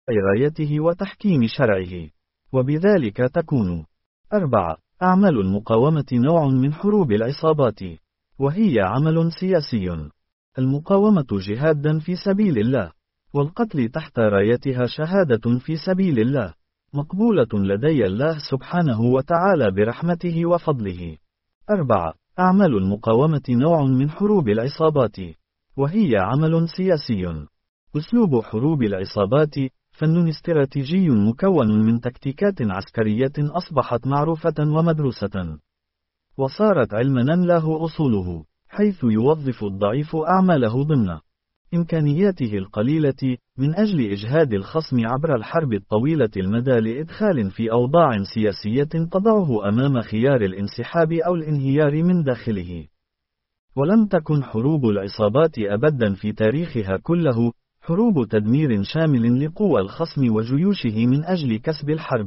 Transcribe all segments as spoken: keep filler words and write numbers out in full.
رايته وتحكيم شرعه، وبذلك تكون. أربعة. أعمال المقاومة نوع من حروب العصابات، وهي عمل سياسي. المقاومة جهاد في سبيل الله، والقتل تحت رايتها شهادة في سبيل الله، مقبولة لدي الله سبحانه وتعالى برحمته وفضله. أربعة. أعمال المقاومة نوع من حروب العصابات، وهي عمل سياسي. أسلوب حروب العصابات فن استراتيجي مكون من تكتيكات عسكرية أصبحت معروفة ومدروسة، وصارت علما له أصوله، حيث يوظف الضعيف أعماله ضمن إمكانياته القليلة من أجل إجهاد الخصم عبر الحرب الطويلة المدى لإدخال في أوضاع سياسية تضعه أمام خيار الانسحاب أو الانهيار من داخله. ولم تكن حروب العصابات أبدا في تاريخها كله حروب تدمير شامل لقوى الخصم وجيوشه من أجل كسب الحرب،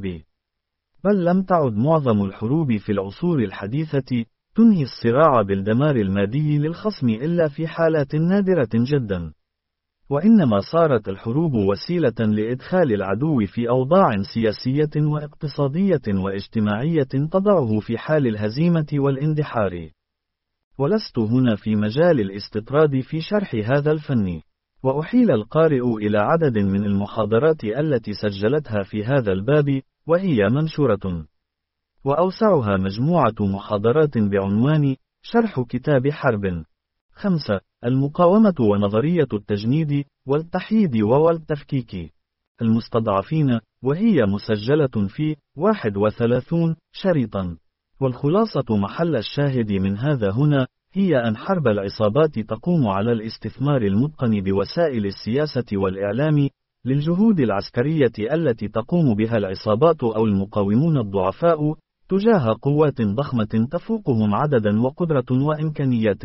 بل لم تعد معظم الحروب في العصور الحديثة تنهي الصراع بالدمار المادي للخصم إلا في حالات نادرة جدا، وإنما صارت الحروب وسيلة لإدخال العدو في أوضاع سياسية واقتصادية واجتماعية تضعه في حال الهزيمة والاندحار. ولست هنا في مجال الاستطراد في شرح هذا الفن، وأحيل القارئ إلى عدد من المحاضرات التي سجلتها في هذا الباب، وهي منشورة، وأوسعها مجموعة محاضرات بعنوان شرح كتاب حرب. خمسة. المقاومة ونظرية التجنيد والتحييد والتفكيك المستضعفين، وهي مسجلة في واحد وثلاثين شريطا. والخلاصة محل الشاهد من هذا هنا هي أن حرب العصابات تقوم على الاستثمار المتقن بوسائل السياسة والإعلام للجهود العسكرية التي تقوم بها العصابات أو المقاومون الضعفاء تجاه قوات ضخمة تفوقهم عددا وقدرة وإمكانيات،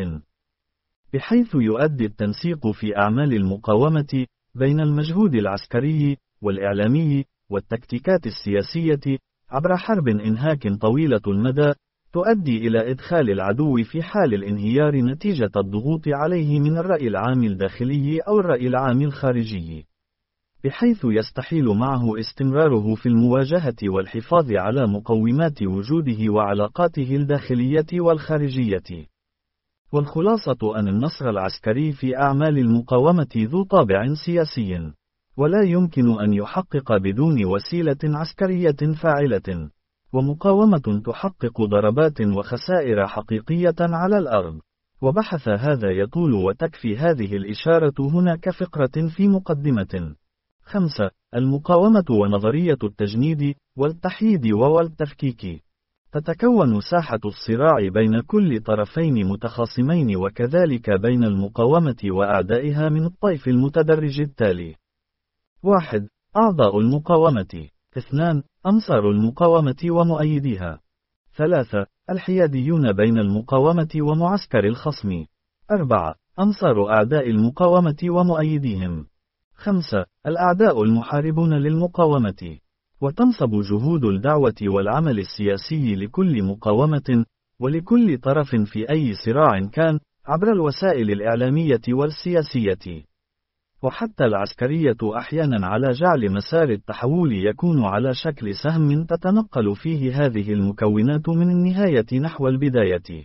بحيث يؤدي التنسيق في أعمال المقاومة بين المجهود العسكري والإعلامي والتكتيكات السياسية عبر حرب إنهاك طويلة المدى تؤدي إلى إدخال العدو في حال الانهيار نتيجة الضغوط عليه من الرأي العام الداخلي أو الرأي العام الخارجي، بحيث يستحيل معه استمراره في المواجهة والحفاظ على مقومات وجوده وعلاقاته الداخلية والخارجية. والخلاصة أن النصر العسكري في أعمال المقاومة ذو طابع سياسي، ولا يمكن أن يحقق بدون وسيلة عسكرية فاعلة، ومقاومة تحقق ضربات وخسائر حقيقية على الأرض. وبحث هذا يطول وتكفي هذه الإشارة هنا كفقرة في مقدمة. خمسة. المقاومة ونظرية التجنيد والتحييد والتفكيك. تتكون ساحة الصراع بين كل طرفين متخاصمين وكذلك بين المقاومة وأعدائها من الطيف المتدرج التالي: واحد. أعضاء المقاومة. اثنان. أنصار المقاومة ومؤيديها. ثلاثة. الحياديون بين المقاومة ومعسكر الخصم. أربعة. أنصار أعداء المقاومة ومؤيديهم. خمسة. الأعداء المحاربون للمقاومة. وتنصب جهود الدعوة والعمل السياسي لكل مقاومة ولكل طرف في أي صراع كان عبر الوسائل الإعلامية والسياسية، وحتى العسكرية أحيانا على جعل مسار التحول يكون على شكل سهم تتنقل فيه هذه المكونات من النهاية نحو البداية.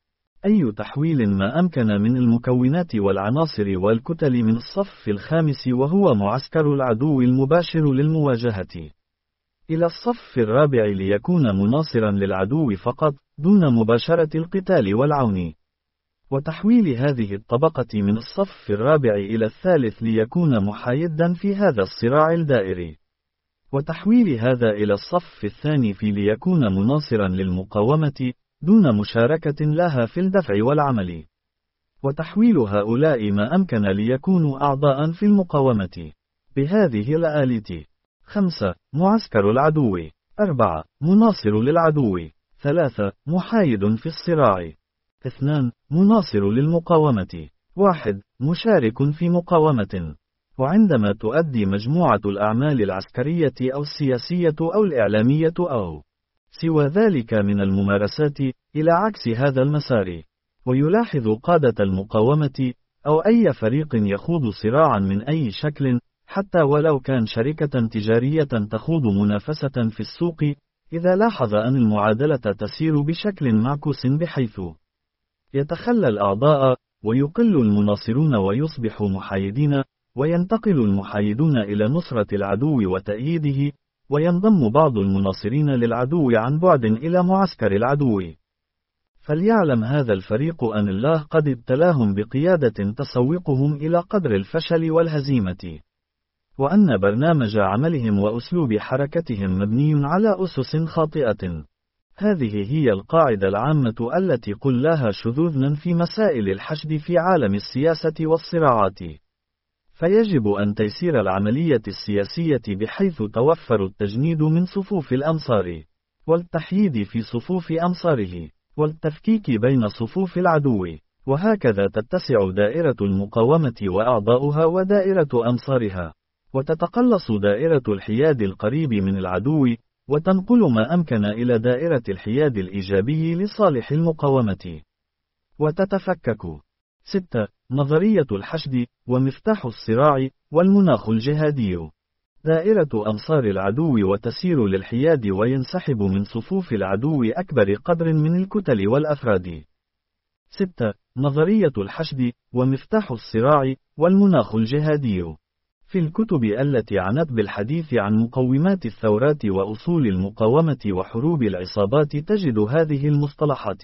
أي تحويل ما أمكن من المكونات والعناصر والكتل من الصف الخامس وهو معسكر العدو المباشر للمواجهة إلى الصف الرابع ليكون مناصرا للعدو فقط دون مباشرة القتال والعون، وتحويل هذه الطبقة من الصف الرابع إلى الثالث ليكون محايدا في هذا الصراع الدائري، وتحويل هذا إلى الصف الثاني في ليكون مناصرا للمقاومة دون مشاركة لها في الدفع والعمل، وتحويل هؤلاء ما أمكن ليكونوا أعضاء في المقاومة بهذه الآلية. خمسة. معسكر العدو. أربعة. مناصر للعدو. ثلاثة. محايد في الصراع. اثنان. مناصر للمقاومة. واحد. مشارك في مقاومة. وعندما تؤدي مجموعة الأعمال العسكرية أو السياسية أو الإعلامية أو سوى ذلك من الممارسات إلى عكس هذا المسار، ويلاحظ قادة المقاومة أو أي فريق يخوض صراعا من أي شكل حتى ولو كان شركة تجارية تخوض منافسة في السوق، إذا لاحظ أن المعادلة تسير بشكل معكوس بحيث يتخلى الأعضاء، ويقل المناصرون ويصبح محايدين، وينتقل المحايدون إلى نصرة العدو وتأييده، وينضم بعض المناصرين للعدو عن بعد إلى معسكر العدو. فليعلم هذا الفريق أن الله قد ابتلاهم بقيادة تسوقهم إلى قدر الفشل والهزيمة، وأن برنامج عملهم وأسلوب حركتهم مبني على أسس خاطئة. هذه هي القاعدة العامة التي قل لها شذوذا في مسائل الحشد في عالم السياسة والصراعات. فيجب أن تيسير العملية السياسية بحيث توفر التجنيد من صفوف الأنصار، والتحييد في صفوف أنصاره، والتفكيك بين صفوف العدو، وهكذا تتسع دائرة المقاومة وأعضاؤها ودائرة أنصارها، وتتقلص دائرة الحياد القريب من العدو، وتنقل ما أمكن إلى دائرة الحياد الإيجابي لصالح المقاومة، وتتفكك. ستة. نظرية الحشد ومفتاح الصراع والمناخ الجهادي. دائرة أنصار العدو وتسير للحياد وينسحب من صفوف العدو أكبر قدر من الكتل والأفراد. ستة. نظرية الحشد ومفتاح الصراع والمناخ الجهادي. في الكتب التي عنت بالحديث عن مقومات الثورات وأصول المقاومة وحروب العصابات تجد هذه المصطلحات: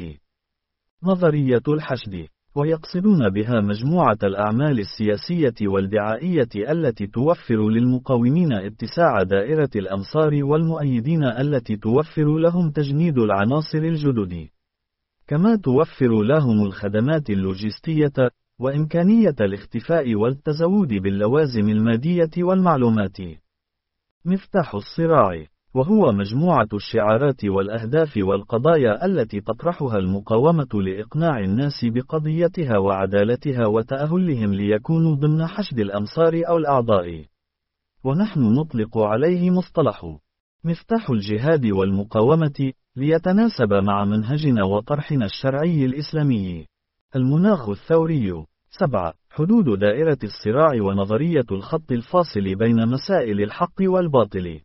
نظرية الحشد، ويقصدون بها مجموعة الأعمال السياسية والدعائية التي توفر للمقاومين اتساع دائرة الأنصار والمؤيدين التي توفر لهم تجنيد العناصر الجدد، كما توفر لهم الخدمات اللوجستية وإمكانية الاختفاء والتزود باللوازم المادية والمعلومات. مفتاح الصراع، وهو مجموعة الشعارات والأهداف والقضايا التي تطرحها المقاومة لإقناع الناس بقضيتها وعدالتها وتأهلهم ليكونوا ضمن حشد الأنصار أو الأعضاء. ونحن نطلق عليه مصطلح مفتاح الجهاد والمقاومة ليتناسب مع منهجنا وطرحنا الشرعي الإسلامي. المناخ الثوري. سبعة. حدود دائرة الصراع ونظرية الخط الفاصل بين مسائل الحق والباطل.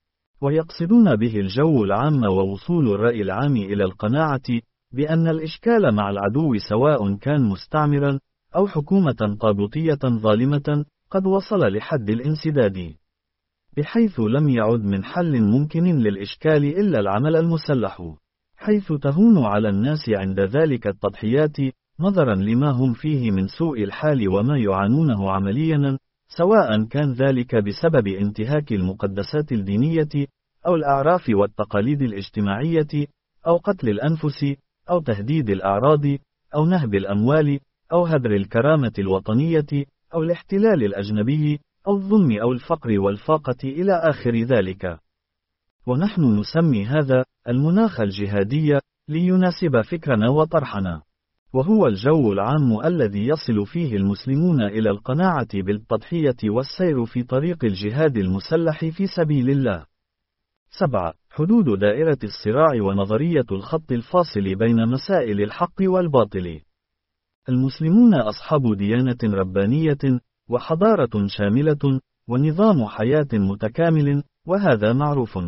ويقصدون به الجو العام ووصول الرأي العام إلى القناعة بأن الإشكال مع العدو سواء كان مستعمرا أو حكومة طاغوتية ظالمة قد وصل لحد الانسداد، بحيث لم يعد من حل ممكن للإشكال إلا العمل المسلح، حيث تهون على الناس عند ذلك التضحيات نظرا لما هم فيه من سوء الحال وما يعانونه عمليا، سواء كان ذلك بسبب انتهاك المقدسات الدينية أو الأعراف والتقاليد الاجتماعية أو قتل الأنفس أو تهديد الأعراض أو نهب الأموال أو هدر الكرامة الوطنية أو الاحتلال الأجنبي أو الظلم أو الفقر والفاقة إلى آخر ذلك. ونحن نسمي هذا المناخ الجهادي ليناسب فكرنا وطرحنا، وهو الجو العام الذي يصل فيه المسلمون إلى القناعة بالتضحية والسير في طريق الجهاد المسلح في سبيل الله. سبعة. حدود دائرة الصراع ونظرية الخط الفاصل بين مسائل الحق والباطل. المسلمون أصحاب ديانة ربانية وحضارة شاملة ونظام حياة متكامل، وهذا معروف.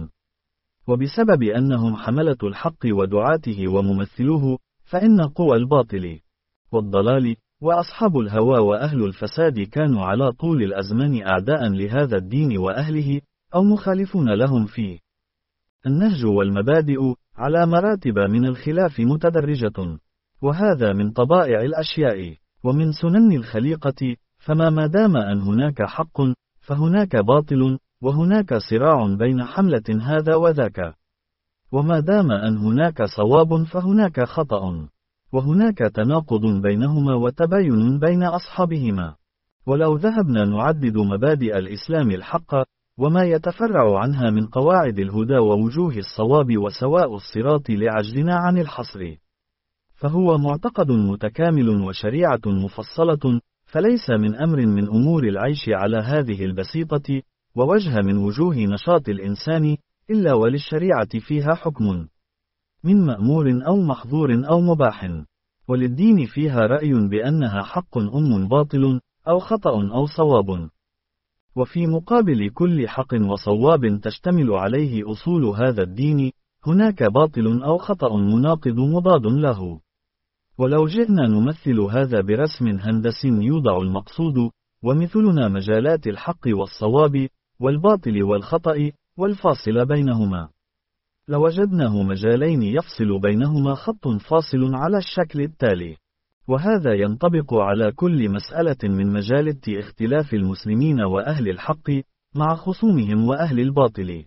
وبسبب أنهم حملة الحق ودعاته وممثلوه، فإن قوى الباطل والضلال وأصحاب الهوى وأهل الفساد كانوا على طول الأزمان أعداء لهذا الدين وأهله، أو مخالفون لهم فيه. النهج والمبادئ على مراتب من الخلاف متدرجة، وهذا من طبائع الأشياء ومن سنن الخليقة، فما ما دام أن هناك حق فهناك باطل، وهناك صراع بين حملة هذا وذاك، وما دام أن هناك صواب فهناك خطأ، وهناك تناقض بينهما وتباين بين أصحابهما. ولو ذهبنا نعدد مبادئ الإسلام الحق وما يتفرع عنها من قواعد الهدى ووجوه الصواب وسواء الصراط لعجزنا عن الحصر، فهو معتقد متكامل وشريعة مفصلة، فليس من أمر من أمور العيش على هذه البسيطة ووجه من وجوه نشاط الإنسان إلا وللشريعة فيها حكم من مأمور أو محظور أو مباح، وللدين فيها رأي بأنها حق أم باطل أو خطأ أو صواب. وفي مقابل كل حق وصواب تشتمل عليه أصول هذا الدين، هناك باطل أو خطأ مناقض مضاد له. ولو جئنا نمثل هذا برسم هندسي يوضع المقصود، ومثلنا مجالات الحق والصواب، والباطل والخطأ، والفاصل بينهما، لوجدناه مجالين يفصل بينهما خط فاصل على الشكل التالي. وهذا ينطبق على كل مسألة من مجالات اختلاف المسلمين وأهل الحق مع خصومهم وأهل الباطل.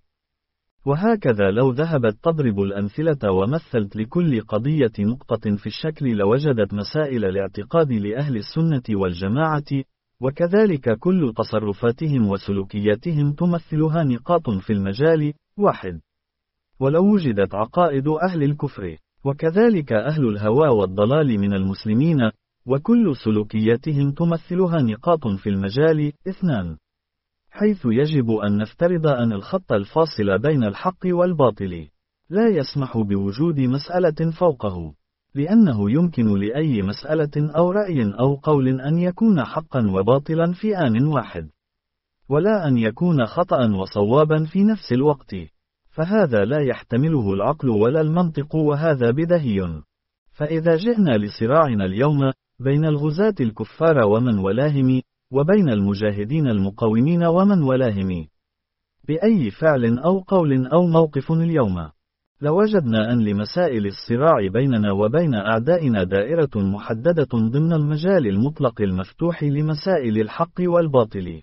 وهكذا لو ذهبت تضرب الأمثلة ومثلت لكل قضية نقطة في الشكل لوجدت مسائل الاعتقاد لأهل السنة والجماعة، وكذلك كل تصرفاتهم وسلوكياتهم تمثلها نقاط في المجال واحد. ولو وجدت عقائد أهل الكفر، وكذلك أهل الهوى والضلال من المسلمين، وكل سلوكياتهم تمثلها نقاط في المجال اثنان، حيث يجب أن نفترض أن الخط الفاصل بين الحق والباطل لا يسمح بوجود مسألة فوقه، لأنه يمكن لأي مسألة أو رأي أو قول أن يكون حقا وباطلا في آن واحد، ولا أن يكون خطأ وصوابا في نفس الوقت، فهذا لا يحتمله العقل ولا المنطق، وهذا بديهي. فإذا جئنا لصراعنا اليوم بين الغزاة الكفار ومن ولاهم، وبين المجاهدين المقاومين ومن ولاهم، بأي فعل أو قول أو موقف اليوم، لوجدنا أن لمسائل الصراع بيننا وبين أعدائنا دائرة محددة ضمن المجال المطلق المفتوح لمسائل الحق والباطل.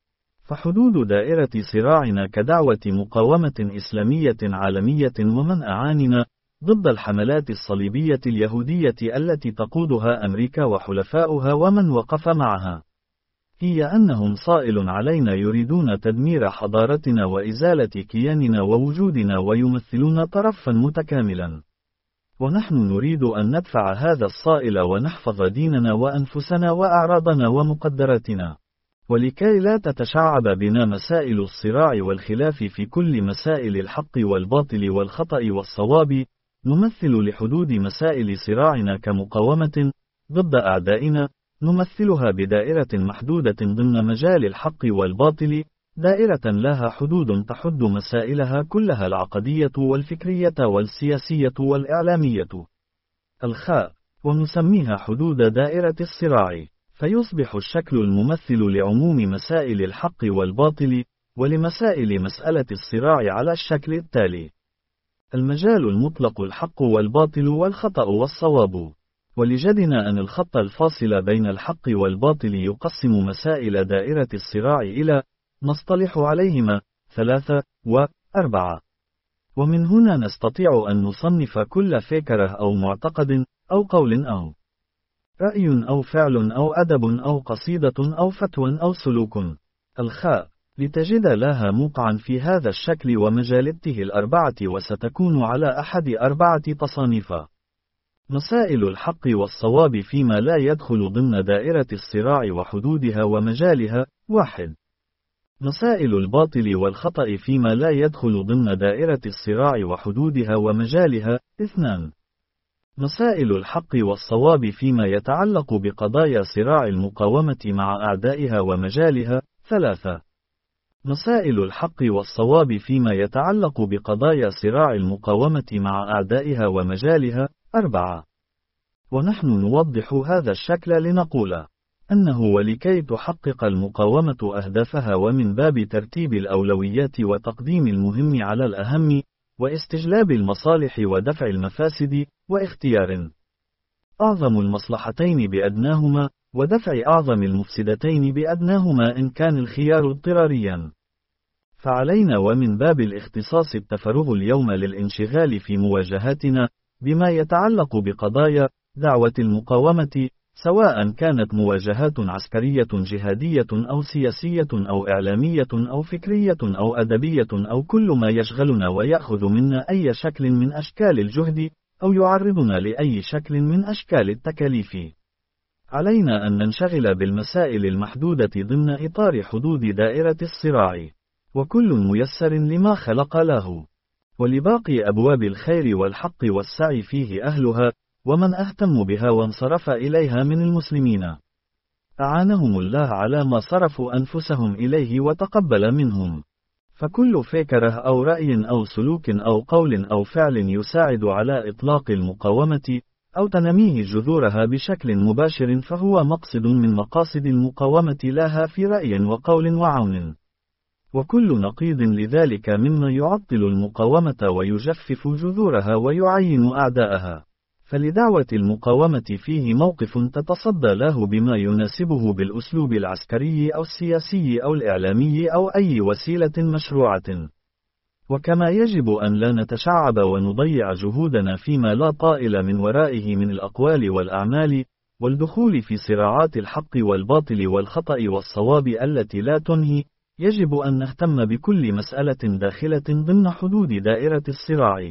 فحدود دائرة صراعنا كدعوة مقاومة إسلامية عالمية ومن أعاننا ضد الحملات الصليبية اليهودية التي تقودها أمريكا وحلفاؤها ومن وقف معها، هي أنهم صائل علينا يريدون تدمير حضارتنا وإزالة كياننا ووجودنا ويمثلون طرفا متكاملا، ونحن نريد أن ندفع هذا الصائل ونحفظ ديننا وأنفسنا وأعراضنا ومقدراتنا. ولكي لا تتشعب بنا مسائل الصراع والخلاف في كل مسائل الحق والباطل والخطأ والصواب، نمثل لحدود مسائل صراعنا كمقاومة ضد أعدائنا، نمثلها بدائرة محدودة ضمن مجال الحق والباطل، دائرة لها حدود تحد مسائلها كلها العقدية والفكرية والسياسية والإعلامية الخاء، ونسميها حدود دائرة الصراع، فيصبح الشكل الممثل لعموم مسائل الحق والباطل ولمسائل مسألة الصراع على الشكل التالي: المجال المطلق الحق والباطل والخطأ والصواب. ولجدنا أن الخط الفاصل بين الحق والباطل يقسم مسائل دائرة الصراع إلى نصطلح عليهما ثلاثة وأربعة، ومن هنا نستطيع أن نصنف كل فكرة أو معتقد أو قول أو رأي أو فعل أو أدب أو قصيدة أو فتوى أو سلوك الخاء، لتجد لها موقعا في هذا الشكل ومجالته الأربعة، وستكون على أحد أربعة تصانيف: مسائل الحق والصواب فيما لا يدخل ضمن دائرة الصراع وحدودها ومجالها واحد، مسائل الباطل والخطأ فيما لا يدخل ضمن دائرة الصراع وحدودها ومجالها اثنان، مسائل الحق والصواب فيما يتعلق بقضايا صراع المقاومة مع أعدائها ومجالها ثلاثة، مسائل الحق والصواب فيما يتعلق بقضايا صراع المقاومة مع أعدائها ومجالها أربعة. ونحن نوضح هذا الشكل لنقول أنه ولكي تحقق المقاومة أهدافها ومن باب ترتيب الأولويات وتقديم المهم على الأهم واستجلاب المصالح ودفع المفاسد واختيار أعظم المصلحتين بأدناهما ودفع أعظم المفسدتين بأدناهما إن كان الخيار اضطراريا، فعلينا ومن باب الاختصاص التفرغ اليوم للانشغال في مواجهاتنا بما يتعلق بقضايا دعوة المقاومة، سواء كانت مواجهات عسكرية جهادية أو سياسية أو إعلامية أو فكرية أو أدبية أو كل ما يشغلنا ويأخذ منا أي شكل من أشكال الجهد أو يعرضنا لأي شكل من أشكال التكاليف. علينا أن ننشغل بالمسائل المحدودة ضمن إطار حدود دائرة الصراع، وكل ميسر لما خلق له، ولباقي أبواب الخير والحق والسعي فيه أهلها ومن أهتم بها وانصرف إليها من المسلمين. أعانهم الله على ما صرفوا أنفسهم إليه وتقبل منهم. فكل فكرة أو رأي أو سلوك أو قول أو فعل يساعد على إطلاق المقاومة أو تنميه جذورها بشكل مباشر فهو مقصد من مقاصد المقاومة لها في رأي وقول وعون. وكل نقيض لذلك مما يعطل المقاومة ويجفف جذورها ويعين أعداءها. فلدعوة المقاومة فيه موقف تتصدى له بما يناسبه بالأسلوب العسكري أو السياسي أو الإعلامي أو أي وسيلة مشروعة. وكما يجب أن لا نتشعب ونضيع جهودنا فيما لا طائل من ورائه من الأقوال والأعمال، والدخول في صراعات الحق والباطل والخطأ والصواب التي لا تنهي، يجب أن نهتم بكل مسألة داخلة ضمن حدود دائرة الصراع.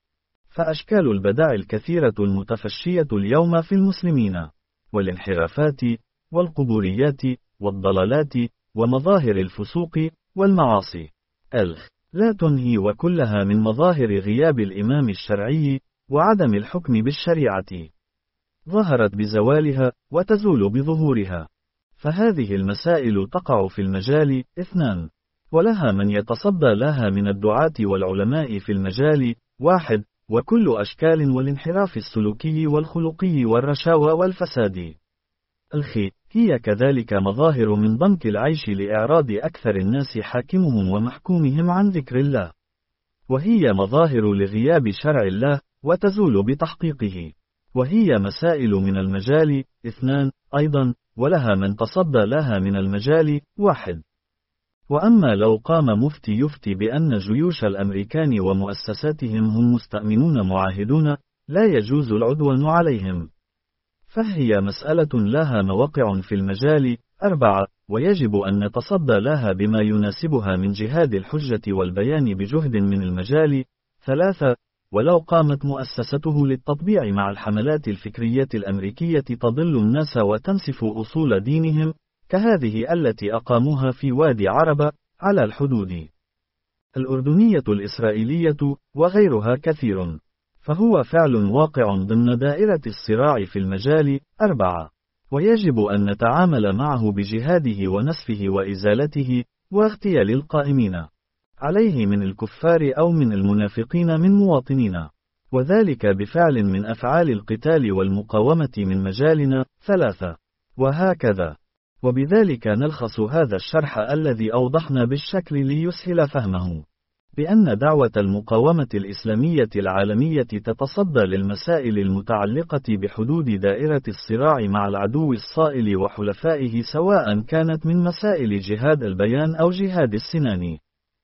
فأشكال البدع الكثيرة المتفشية اليوم في المسلمين، والانحرافات، والقبوريات، والضلالات، ومظاهر الفسوق، والمعاصي، الخ لا تنهي وكلها من مظاهر غياب الإمام الشرعي، وعدم الحكم بالشريعة. ظهرت بزوالها، وتزول بظهورها. فهذه المسائل تقع في المجال اثنان، ولها من يتصدى لها من الدعاة والعلماء في المجال واحد، وكل أشكال والانحراف السلوكي والخلقي والرشاوى والفساد. الخي هي كذلك مظاهر من ضنك العيش لإعراض أكثر الناس حاكمهم ومحكومهم عن ذكر الله، وهي مظاهر لغياب شرع الله وتزول بتحقيقه. وهي مسائل من المجال اثنان أيضا، ولها من تصدى لها من المجال واحد. وأما لو قام مفتي يفتي بأن جيوش الأمريكان ومؤسساتهم هم مستأمنون معاهدون، لا يجوز العدوان عليهم، فهي مسألة لها مواقع في المجال أربعة، ويجب أن نتصدى لها بما يناسبها من جهاد الحجة والبيان بجهد من المجال ثلاثة. ولو قامت مؤسسته للتطبيع مع الحملات الفكرية الأمريكية تضل الناس وتنسف أصول دينهم، كهذه التي أقاموها في وادي عربة على الحدود الأردنية الإسرائيلية وغيرها كثير، فهو فعل واقع ضمن دائرة الصراع في المجال أربعة، ويجب أن نتعامل معه بجهاده ونسفه وإزالته واغتيال القائمين عليه من الكفار أو من المنافقين من مواطنين، وذلك بفعل من أفعال القتال والمقاومة من مجالنا ثلاثة. وهكذا. وبذلك نلخص هذا الشرح الذي أوضحنا بالشكل ليسهل فهمه، بأن دعوة المقاومة الإسلامية العالمية تتصدى للمسائل المتعلقة بحدود دائرة الصراع مع العدو الصائل وحلفائه، سواء كانت من مسائل جهاد البيان أو جهاد السنان،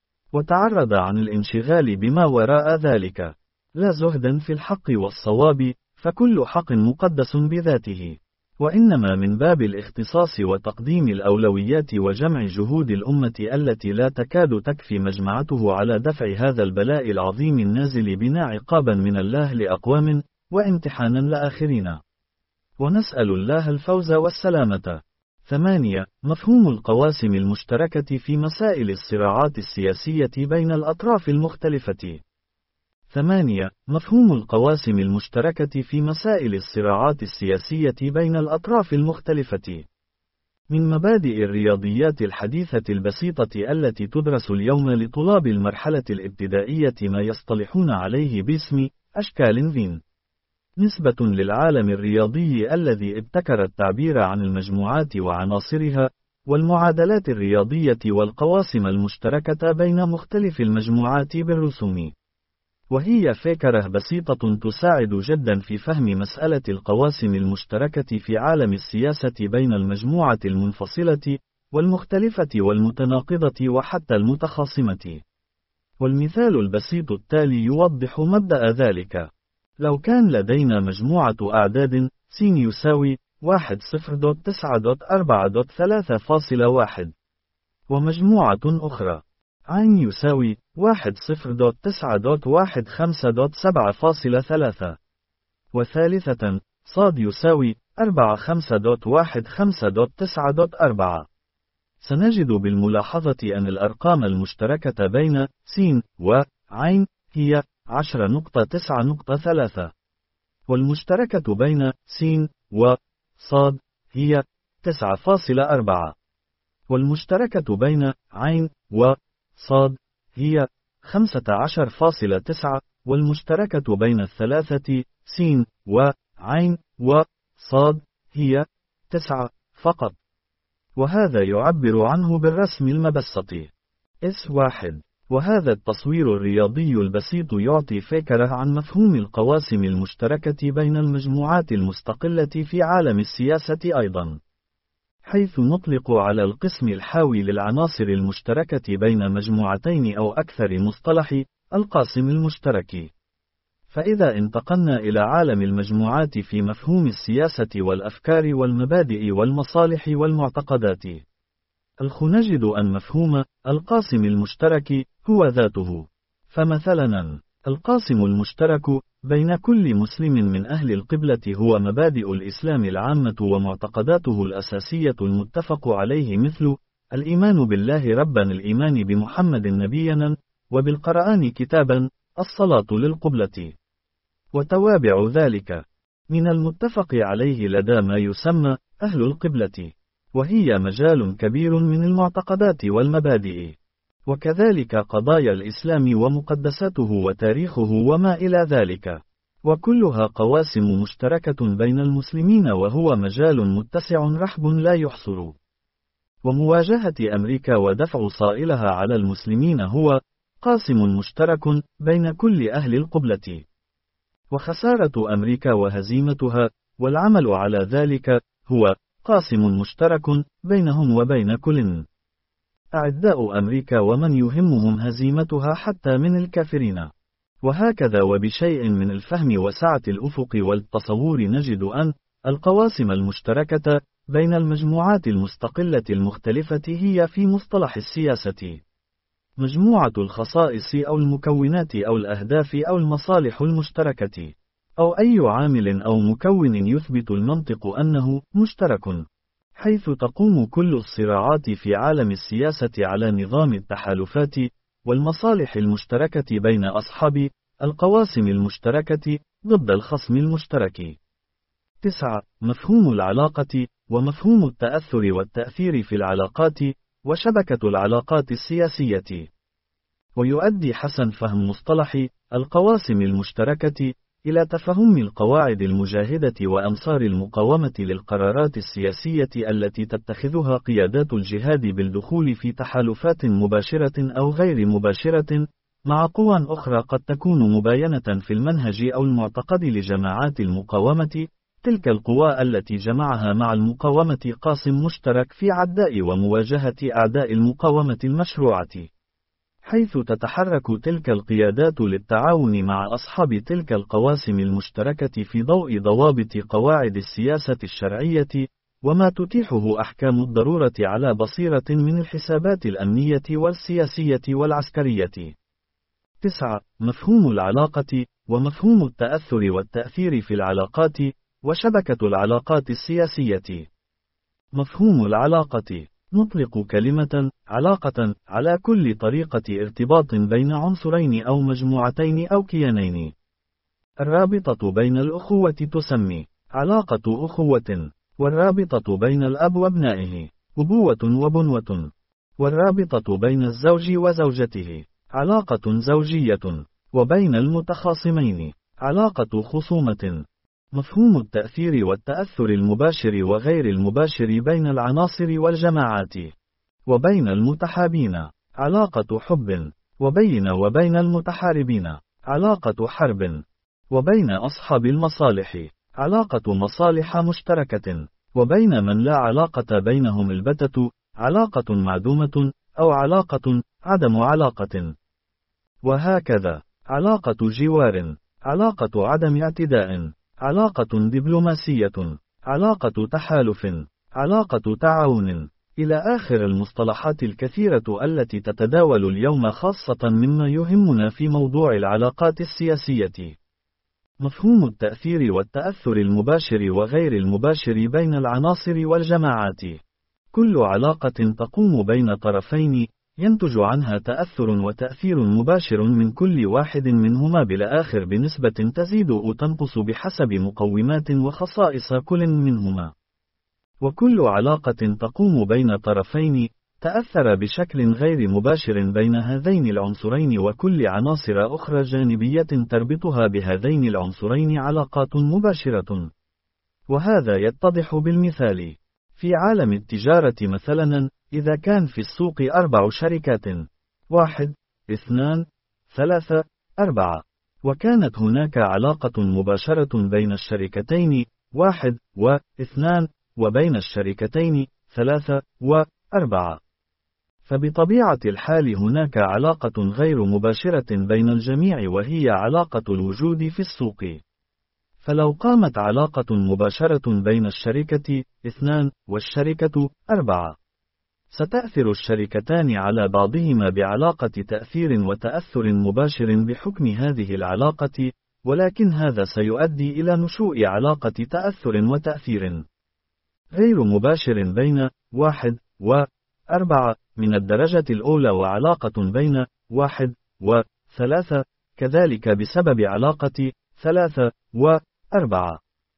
وتعرض عن الانشغال بما وراء ذلك، لا زهدا في الحق والصواب، فكل حق مقدس بذاته، وإنما من باب الاختصاص وتقديم الأولويات وجمع جهود الأمة التي لا تكاد تكفي مجمعته على دفع هذا البلاء العظيم النازل بنا عقابا من الله لأقوام وامتحانا لآخرين، ونسأل الله الفوز والسلامة. ثمانية. مفهوم القواسم المشتركة في مسائل الصراعات السياسية بين الأطراف المختلفة. ثمانية. مفهوم القواسم المشتركة في مسائل الصراعات السياسية بين الأطراف المختلفة. من مبادئ الرياضيات الحديثة البسيطة التي تدرس اليوم لطلاب المرحلة الابتدائية ما يصطلحون عليه باسم أشكال فين، نسبة للعالم الرياضي الذي ابتكر التعبير عن المجموعات وعناصرها، والمعادلات الرياضية والقواسم المشتركة بين مختلف المجموعات بالرسوم. وهي فكرة بسيطة تساعد جدا في فهم مسألة القواسم المشتركة في عالم السياسة بين المجموعة المنفصلة والمختلفة والمتناقضة وحتى المتخاصمة. والمثال البسيط التالي يوضح مبدأ ذلك. لو كان لدينا مجموعة أعداد س يساوي واحد صفر تسعة أربعة ثلاثة فاصلة واحد، ومجموعة أخرى عين يساوي واحد صفر تسعة واحد خمسة سبعة فاصلة ثلاثة، وثالثة صاد يساوي أربعة خمسة واحد خمسة تسعة أربعة، سنجد بالملاحظة أن الأرقام المشتركة بين س وعين هي عشرة نقطة تسعة نقطة ثلاثة، والمشتركة بين س وصاد هي تسعة فاصلة أربعة. والمشتركة بين عين و صاد هي خمسة عشر فاصلة تسعة، والمشتركة بين الثلاثة سين و عين و صاد هي تسعة فقط. وهذا يعبر عنه بالرسم المبسط إس واحد. وهذا التصوير الرياضي البسيط يعطي فكرة عن مفهوم القواسم المشتركة بين المجموعات المستقلة في عالم السياسة أيضا، حيث نطلق على القسم الحاوي للعناصر المشتركة بين مجموعتين أو أكثر مصطلح القاسم المشترك. فإذا انتقلنا إلى عالم المجموعات في مفهوم السياسة والأفكار والمبادئ والمصالح والمعتقدات، الخ نجد أن مفهوم القاسم المشترك هو ذاته. فمثلا القاسم المشترك بين كل مسلم من أهل القبلة هو مبادئ الإسلام العامة ومعتقداته الأساسية المتفق عليه، مثل الإيمان بالله ربا، الإيمان بمحمد نبيا، وبالقرآن كتابا، الصلاة للقبلة، وتوابع ذلك، من المتفق عليه لدى ما يسمى أهل القبلة، وهي مجال كبير من المعتقدات والمبادئ، وكذلك قضايا الإسلام ومقدساته وتاريخه وما إلى ذلك، وكلها قواسم مشتركة بين المسلمين، وهو مجال متسع رحب لا يحصر. ومواجهة أمريكا ودفع صائلها على المسلمين هو قاسم مشترك بين كل أهل القبلة. وخسارة أمريكا وهزيمتها والعمل على ذلك هو قاسم مشترك بينهم وبين كل أعداء أمريكا ومن يهمهم هزيمتها حتى من الكافرين. وهكذا وبشيء من الفهم وسعة الأفق والتصور نجد أن القواسم المشتركة بين المجموعات المستقلة المختلفة هي في مصطلح السياسة مجموعة الخصائص أو المكونات أو الأهداف أو المصالح المشتركة، أو أي عامل أو مكون يثبت المنطق أنه مشترك، حيث تقوم كل الصراعات في عالم السياسة على نظام التحالفات والمصالح المشتركة بين أصحاب القواسم المشتركة ضد الخصم المشترك. تسعة. مفهوم العلاقة ومفهوم التأثر والتأثير في العلاقات وشبكة العلاقات السياسية. ويؤدي حسن فهم مصطلح القواسم المشتركة إلى تفهم القواعد المجاهدة وأمصار المقاومة للقرارات السياسية التي تتخذها قيادات الجهاد بالدخول في تحالفات مباشرة أو غير مباشرة مع قوى أخرى قد تكون مباينة في المنهج أو المعتقد لجماعات المقاومة، تلك القوى التي جمعها مع المقاومة قاسم مشترك في عداء ومواجهة أعداء المقاومة المشروعة، حيث تتحرك تلك القيادات للتعاون مع أصحاب تلك القواسم المشتركة في ضوء ضوابط قواعد السياسة الشرعية وما تتيحه أحكام الضرورة على بصيرة من الحسابات الأمنية والسياسية والعسكرية. تسعة. مفهوم العلاقة ومفهوم التأثر والتأثير في العلاقات وشبكة العلاقات السياسية. مفهوم العلاقة: نطلق كلمة علاقة على كل طريقة ارتباط بين عنصرين أو مجموعتين أو كيانين. الرابطة بين الأخوة تسمى علاقة أخوة، والرابطة بين الأب وابنائه أبوة وبنوة، والرابطة بين الزوج وزوجته علاقة زوجية، وبين المتخاصمين علاقة خصومة. مفهوم التأثير والتأثر المباشر وغير المباشر بين العناصر والجماعات، وبين المتحابين علاقة حب، وبين وبين المتحاربين علاقة حرب، وبين أصحاب المصالح علاقة مصالح مشتركة، وبين من لا علاقة بينهم البتة علاقة معدومة أو علاقة عدم علاقة. وهكذا علاقة جوار، علاقة عدم اعتداء، علاقة دبلوماسية، علاقة تحالف، علاقة تعاون، إلى آخر المصطلحات الكثيرة التي تتداول اليوم خاصة مما يهمنا في موضوع العلاقات السياسية. مفهوم التأثير والتأثر المباشر وغير المباشر بين العناصر والجماعات. كل علاقة تقوم بين طرفين ينتج عنها تأثر وتأثير مباشر من كل واحد منهما بلا آخر بنسبة تزيد أو تنقص بحسب مقومات وخصائص كل منهما. وكل علاقة تقوم بين طرفين تأثر بشكل غير مباشر بين هذين العنصرين، وكل عناصر أخرى جانبية تربطها بهذين العنصرين علاقات مباشرة. وهذا يتضح بالمثال في عالم التجارة مثلا، إذا كان في السوق أربع شركات، واحد، اثنان، ثلاثة، أربعة، وكانت هناك علاقة مباشرة بين الشركتين واحد و اثنان وبين الشركتين ثلاثة و أربعة، فبطبيعة الحال هناك علاقة غير مباشرة بين الجميع، وهي علاقة الوجود في السوق. فلو قامت علاقة مباشرة بين الشركة اثنان والشركة أربعة، ستأثر الشركتان على بعضهما بعلاقة تأثير وتأثر مباشر بحكم هذه العلاقة، ولكن هذا سيؤدي إلى نشوء علاقة تأثر وتأثير غير مباشر بين واحد وأربعة من الدرجة الأولى، وعلاقة بين واحد وثلاثة كذلك بسبب علاقة ثلاثة وأربعة،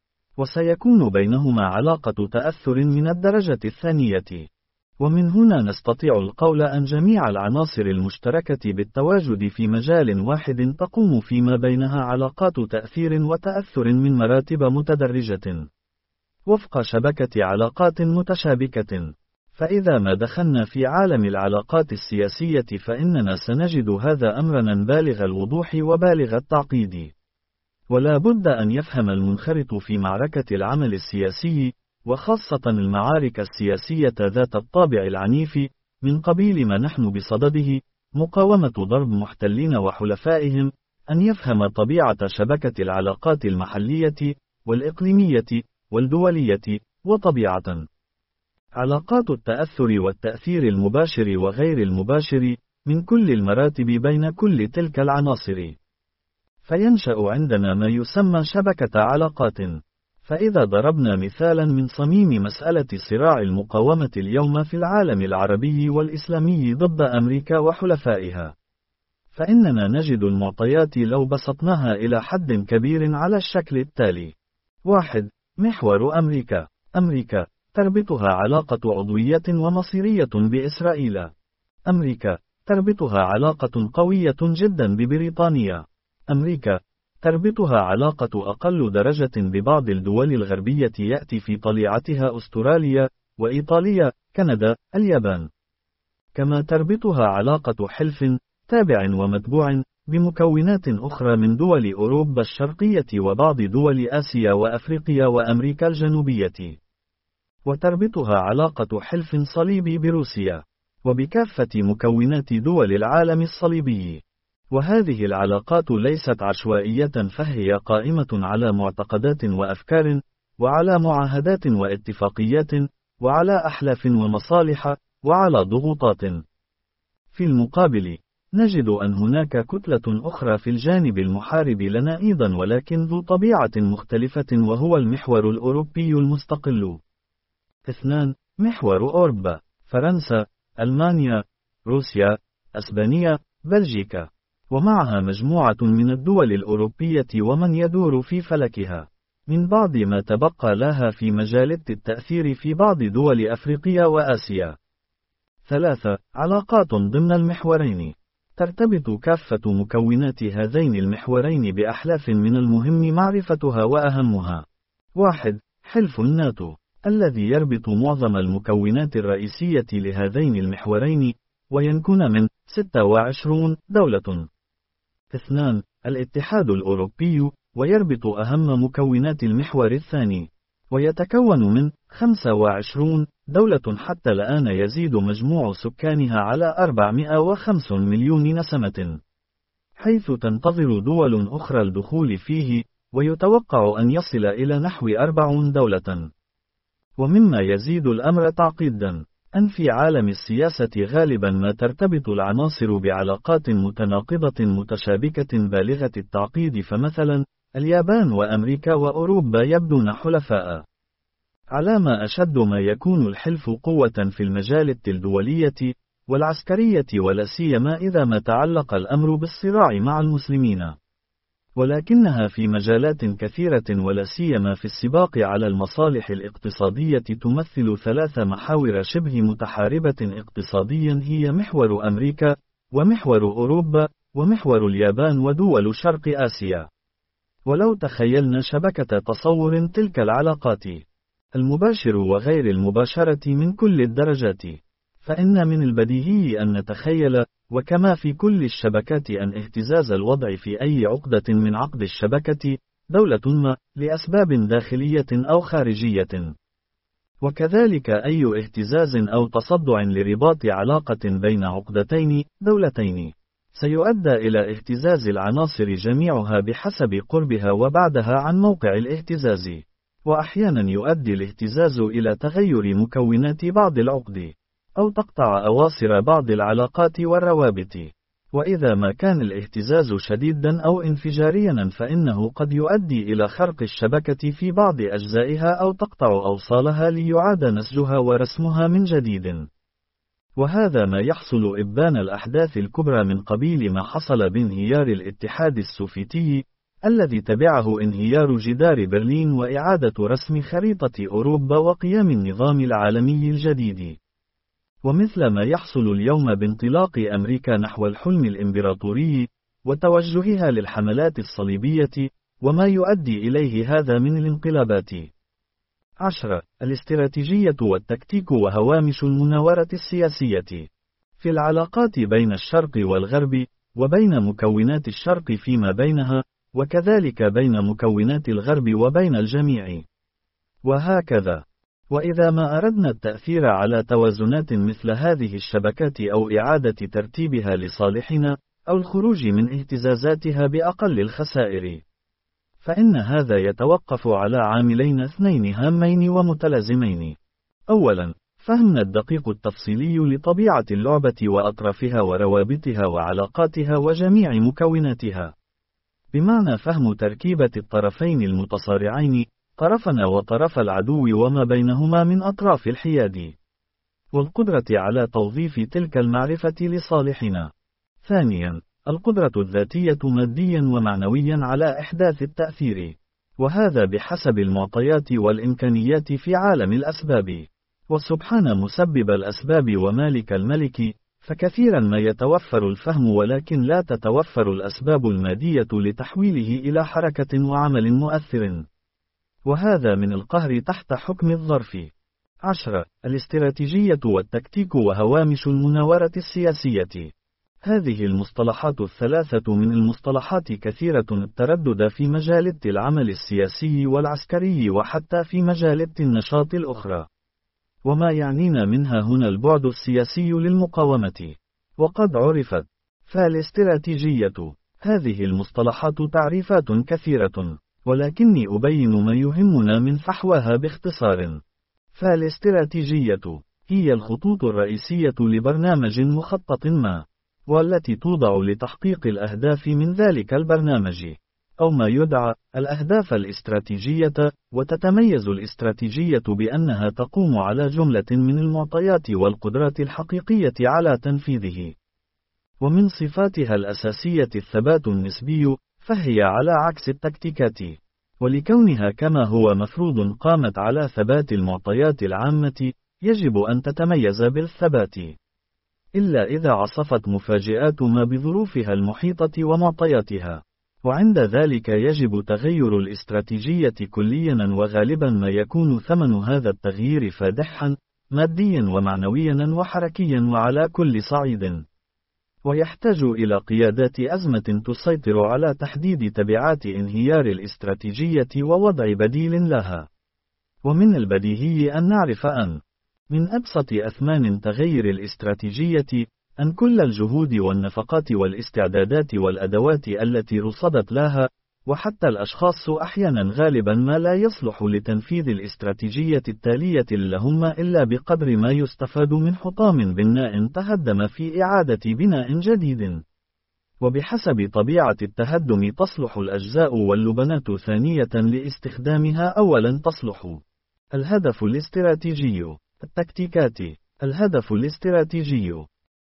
وسيكون بينهما علاقة تأثر من الدرجة الثانية. ومن هنا نستطيع القول أن جميع العناصر المشتركة بالتواجد في مجال واحد تقوم فيما بينها علاقات تأثير وتأثر من مراتب متدرجة وفق شبكة علاقات متشابكة. فإذا ما دخلنا في عالم العلاقات السياسية فإننا سنجد هذا أمرا بالغ الوضوح وبالغ التعقيد. ولا بد أن يفهم المنخرط في معركة العمل السياسي، وخاصة المعارك السياسية ذات الطابع العنيف من قبيل ما نحن بصدده، مقاومة ضرب محتلين وحلفائهم، أن يفهم طبيعة شبكة العلاقات المحلية والإقليمية والدولية، وطبيعة علاقات التأثر والتأثير المباشر وغير المباشر من كل المراتب بين كل تلك العناصر. فينشأ عندنا ما يسمى شبكة علاقات. فإذا ضربنا مثالا من صميم مسألة صراع المقاومة اليوم في العالم العربي والإسلامي ضد أمريكا وحلفائها، فإننا نجد المعطيات لو بسطناها إلى حد كبير على الشكل التالي: واحد، محور أمريكا. أمريكا تربطها علاقة عضوية ومصيرية بإسرائيل. أمريكا تربطها علاقة قوية جدا ببريطانيا. أمريكا تربطها علاقة أقل درجة ببعض الدول الغربية يأتي في طليعتها أستراليا وإيطاليا، كندا، اليابان. كما تربطها علاقة حلف تابع ومتبوع بمكونات أخرى من دول أوروبا الشرقية وبعض دول آسيا وأفريقيا وأمريكا الجنوبية. وتربطها علاقة حلف صليبي بروسيا وبكافة مكونات دول العالم الصليبي. وهذه العلاقات ليست عشوائية، فهي قائمة على معتقدات وأفكار، وعلى معاهدات واتفاقيات، وعلى أحلاف ومصالح، وعلى ضغوطات. في المقابل، نجد أن هناك كتلة أخرى في الجانب المحارب لنا أيضا، ولكن ذو طبيعة مختلفة، وهو المحور الأوروبي المستقل. اثنان، محور أوروبا: فرنسا، ألمانيا، روسيا، أسبانيا، بلجيكا، ومعها مجموعة من الدول الأوروبية ومن يدور في فلكها، من بعض ما تبقى لها في مجال التأثير في بعض دول أفريقيا وآسيا. ثلاثة، علاقات ضمن المحورين: ترتبط كافة مكونات هذين المحورين بأحلاف من المهم معرفتها وأهمها. واحد، حلف الناتو، الذي يربط معظم المكونات الرئيسية لهذين المحورين، وينكون من ستة وعشرين دولة. اثنان، الاتحاد الأوروبي، ويربط أهم مكونات المحور الثاني، ويتكون من خمسة وعشرين دولة، حتى الآن يزيد مجموع سكانها على أربعمائة وخمسة مليون نسمة، حيث تنتظر دول أخرى الدخول فيه، ويتوقع أن يصل إلى نحو أربعين دولة. ومما يزيد الأمر تعقيدا، أن في عالم السياسة غالبا ما ترتبط العناصر بعلاقات متناقضة متشابكة بالغة التعقيد، فمثلا اليابان وأمريكا وأوروبا يبدون حلفاء. على ما أشد ما يكون الحلف قوة في المجال الدولية والعسكرية، ولا سيما إذا ما تعلق الأمر بالصراع مع المسلمين. ولكنها في مجالات كثيرة ولا سيما في السباق على المصالح الاقتصادية تمثل ثلاث محاور شبه متحاربة اقتصاديا هي محور أمريكا، ومحور أوروبا، ومحور اليابان ودول شرق آسيا. ولو تخيلنا شبكة تصور تلك العلاقات المباشر وغير المباشرة من كل الدرجات، فإن من البديهي أن نتخيل، وكما في كل الشبكات، أن اهتزاز الوضع في أي عقدة من عقد الشبكة دولة ما لأسباب داخلية أو خارجية، وكذلك أي اهتزاز أو تصدع لرباط علاقة بين عقدتين دولتين سيؤدى إلى اهتزاز العناصر جميعها بحسب قربها وبعدها عن موقع الاهتزاز، وأحيانا يؤدي الاهتزاز إلى تغير مكونات بعض العقد، أو تقطع أواصر بعض العلاقات والروابط. وإذا ما كان الاهتزاز شديدا أو انفجاريا فإنه قد يؤدي إلى خرق الشبكة في بعض أجزائها أو تقطع أوصالها ليعاد نسجها ورسمها من جديد. وهذا ما يحصل إبان الأحداث الكبرى من قبيل ما حصل بانهيار الاتحاد السوفيتي، الذي تبعه انهيار جدار برلين وإعادة رسم خريطة أوروبا وقيام النظام العالمي الجديد. ومثل ما يحصل اليوم بانطلاق أمريكا نحو الحلم الإمبراطوري وتوجهها للحملات الصليبية وما يؤدي إليه هذا من الانقلابات. عشرة. الاستراتيجية والتكتيك وهوامش المناورة السياسية في العلاقات بين الشرق والغرب، وبين مكونات الشرق فيما بينها، وكذلك بين مكونات الغرب وبين الجميع. وهكذا. وإذا ما أردنا التأثير على توازنات مثل هذه الشبكات أو إعادة ترتيبها لصالحنا، أو الخروج من اهتزازاتها بأقل الخسائر، فإن هذا يتوقف على عاملين اثنين هامين ومتلازمين. أولا، فهمنا الدقيق التفصيلي لطبيعة اللعبة وأطرافها وروابطها وعلاقاتها وجميع مكوناتها، بمعنى فهم تركيبة الطرفين المتصارعين، طرفنا وطرف العدو وما بينهما من أطراف الحياد، والقدرة على توظيف تلك المعرفة لصالحنا. ثانيا، القدرة الذاتية ماديا ومعنويا على إحداث التأثير، وهذا بحسب المعطيات والإمكانيات في عالم الأسباب. وسبحان مسبب الأسباب ومالك الملك، فكثيرا ما يتوفر الفهم ولكن لا تتوفر الأسباب المادية لتحويله إلى حركة وعمل مؤثر، وهذا من القهر تحت حكم الظرف. عشرة. الاستراتيجية والتكتيك وهوامش المناورة السياسية. هذه المصطلحات الثلاثة من المصطلحات كثيرة التردد في مجال العمل السياسي والعسكري وحتى في مجال النشاط الأخرى، وما يعنينا منها هنا البعد السياسي للمقاومة. وقد عرفت فالاستراتيجية هذه المصطلحات تعريفات كثيرة، ولكني أبين ما يهمنا من فحواها باختصار. فالاستراتيجية هي الخطوط الرئيسية لبرنامج مخطط ما، والتي توضع لتحقيق الأهداف من ذلك البرنامج، أو ما يدعى الأهداف الاستراتيجية. وتتميز الاستراتيجية بأنها تقوم على جملة من المعطيات والقدرات الحقيقية على تنفيذه، ومن صفاتها الأساسية الثبات النسبي، فهي على عكس التكتيكات، ولكونها كما هو مفروض قامت على ثبات المعطيات العامة، يجب أن تتميز بالثبات، إلا إذا عصفت مفاجآت ما بظروفها المحيطة ومعطياتها، وعند ذلك يجب تغير الاستراتيجية كليا، وغالبا ما يكون ثمن هذا التغيير فادحا ماديا ومعنويا وحركيا وعلى كل صعيد، ويحتاج إلى قيادات أزمة تسيطر على تحديد تبعات انهيار الاستراتيجية ووضع بديل لها. ومن البديهي أن نعرف أن من أبسط أثمان تغير الاستراتيجية أن كل الجهود والنفقات والاستعدادات والأدوات التي رصدت لها، وحتى الأشخاص أحيانا غالبا ما لا يصلح لتنفيذ الاستراتيجية التالية لهم إلا بقدر ما يستفاد من حطام بناء تهدم في إعادة بناء جديد. وبحسب طبيعة التهدم تصلح الأجزاء واللبنات ثانية لاستخدامها أولا تصلح. الهدف الاستراتيجي. التكتيكات. الهدف الاستراتيجي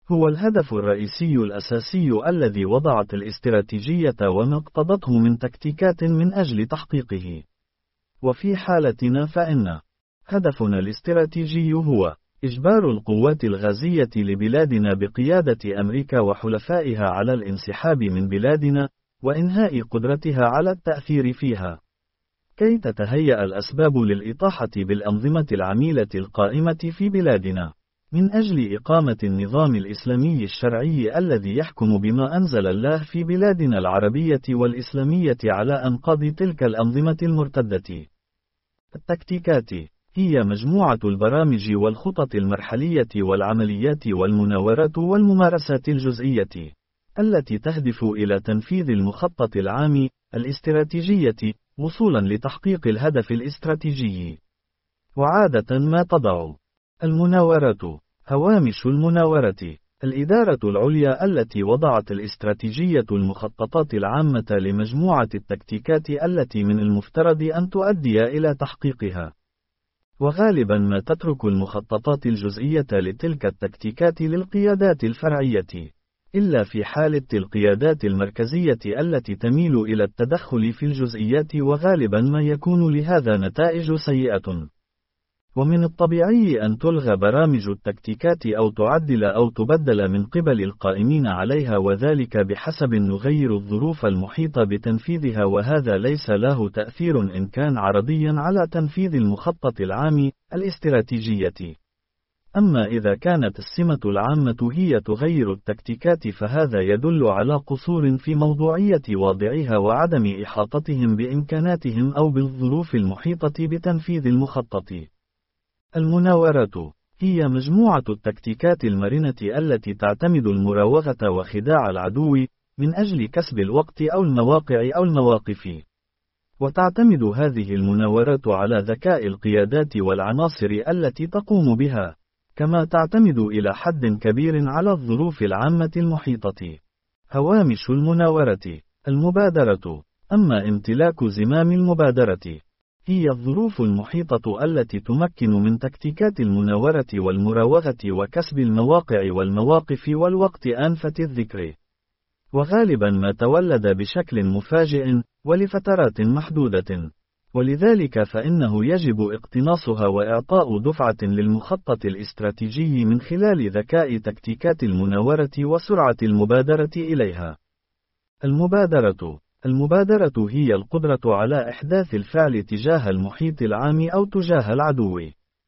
هو الهدف الرئيسي الأساسي الذي وضعت الاستراتيجية وما اقتضته من تكتيكات من أجل تحقيقه. وفي حالتنا فإن هدفنا الاستراتيجي هو إجبار القوات الغازية لبلادنا بقيادة أمريكا وحلفائها على الانسحاب من بلادنا، وإنهاء قدرتها على التأثير فيها، كي تتهيأ الأسباب للإطاحة بالأنظمة العميلة القائمة في بلادنا، من أجل إقامة النظام الإسلامي الشرعي الذي يحكم بما أنزل الله في بلادنا العربية والإسلامية على أنقاض تلك الأنظمة المرتدة. التكتيكات هي مجموعة البرامج والخطط المرحلية والعمليات والمناورات والممارسات الجزئية التي تهدف إلى تنفيذ المخطط العام الاستراتيجية وصولا لتحقيق الهدف الاستراتيجي. وعادة ما تضع المناورات هوامش المناورة الإدارة العليا التي وضعت الاستراتيجية المخططات العامة لمجموعة التكتيكات التي من المفترض أن تؤدي إلى تحقيقها. وغالبا ما تترك المخططات الجزئية لتلك التكتيكات للقيادات الفرعية، إلا في حالة القيادات المركزية التي تميل إلى التدخل في الجزئيات، وغالبا ما يكون لهذا نتائج سيئة. ومن الطبيعي أن تلغى برامج التكتيكات أو تعدل أو تبدل من قبل القائمين عليها، وذلك بحسب نغير الظروف المحيطة بتنفيذها، وهذا ليس له تأثير إن كان عرضيا على تنفيذ المخطط العام الاستراتيجية. أما إذا كانت السمة العامة هي تغير التكتيكات، فهذا يدل على قصور في موضوعية واضعيها وعدم إحاطتهم بإمكاناتهم أو بالظروف المحيطة بتنفيذ المخطط. المناورات هي مجموعة التكتيكات المرنة التي تعتمد المراوغة وخداع العدو من أجل كسب الوقت أو المواقع أو المواقف. وتعتمد هذه المناورات على ذكاء القيادات والعناصر التي تقوم بها، كما تعتمد إلى حد كبير على الظروف العامة المحيطة. هوامش المناورة المبادرة. أما امتلاك زمام المبادرة هي الظروف المحيطة التي تمكن من تكتيكات المناورة والمراوغة وكسب المواقع والمواقف والوقت آنفة الذكر، وغالبا ما تولد بشكل مفاجئ ولفترات محدودة، ولذلك فإنه يجب اقتناصها وإعطاء دفعة للمخطط الاستراتيجي من خلال ذكاء تكتيكات المناورة وسرعة المبادرة إليها. المبادرة المبادرة هي القدرة على إحداث الفعل تجاه المحيط العام أو تجاه العدو،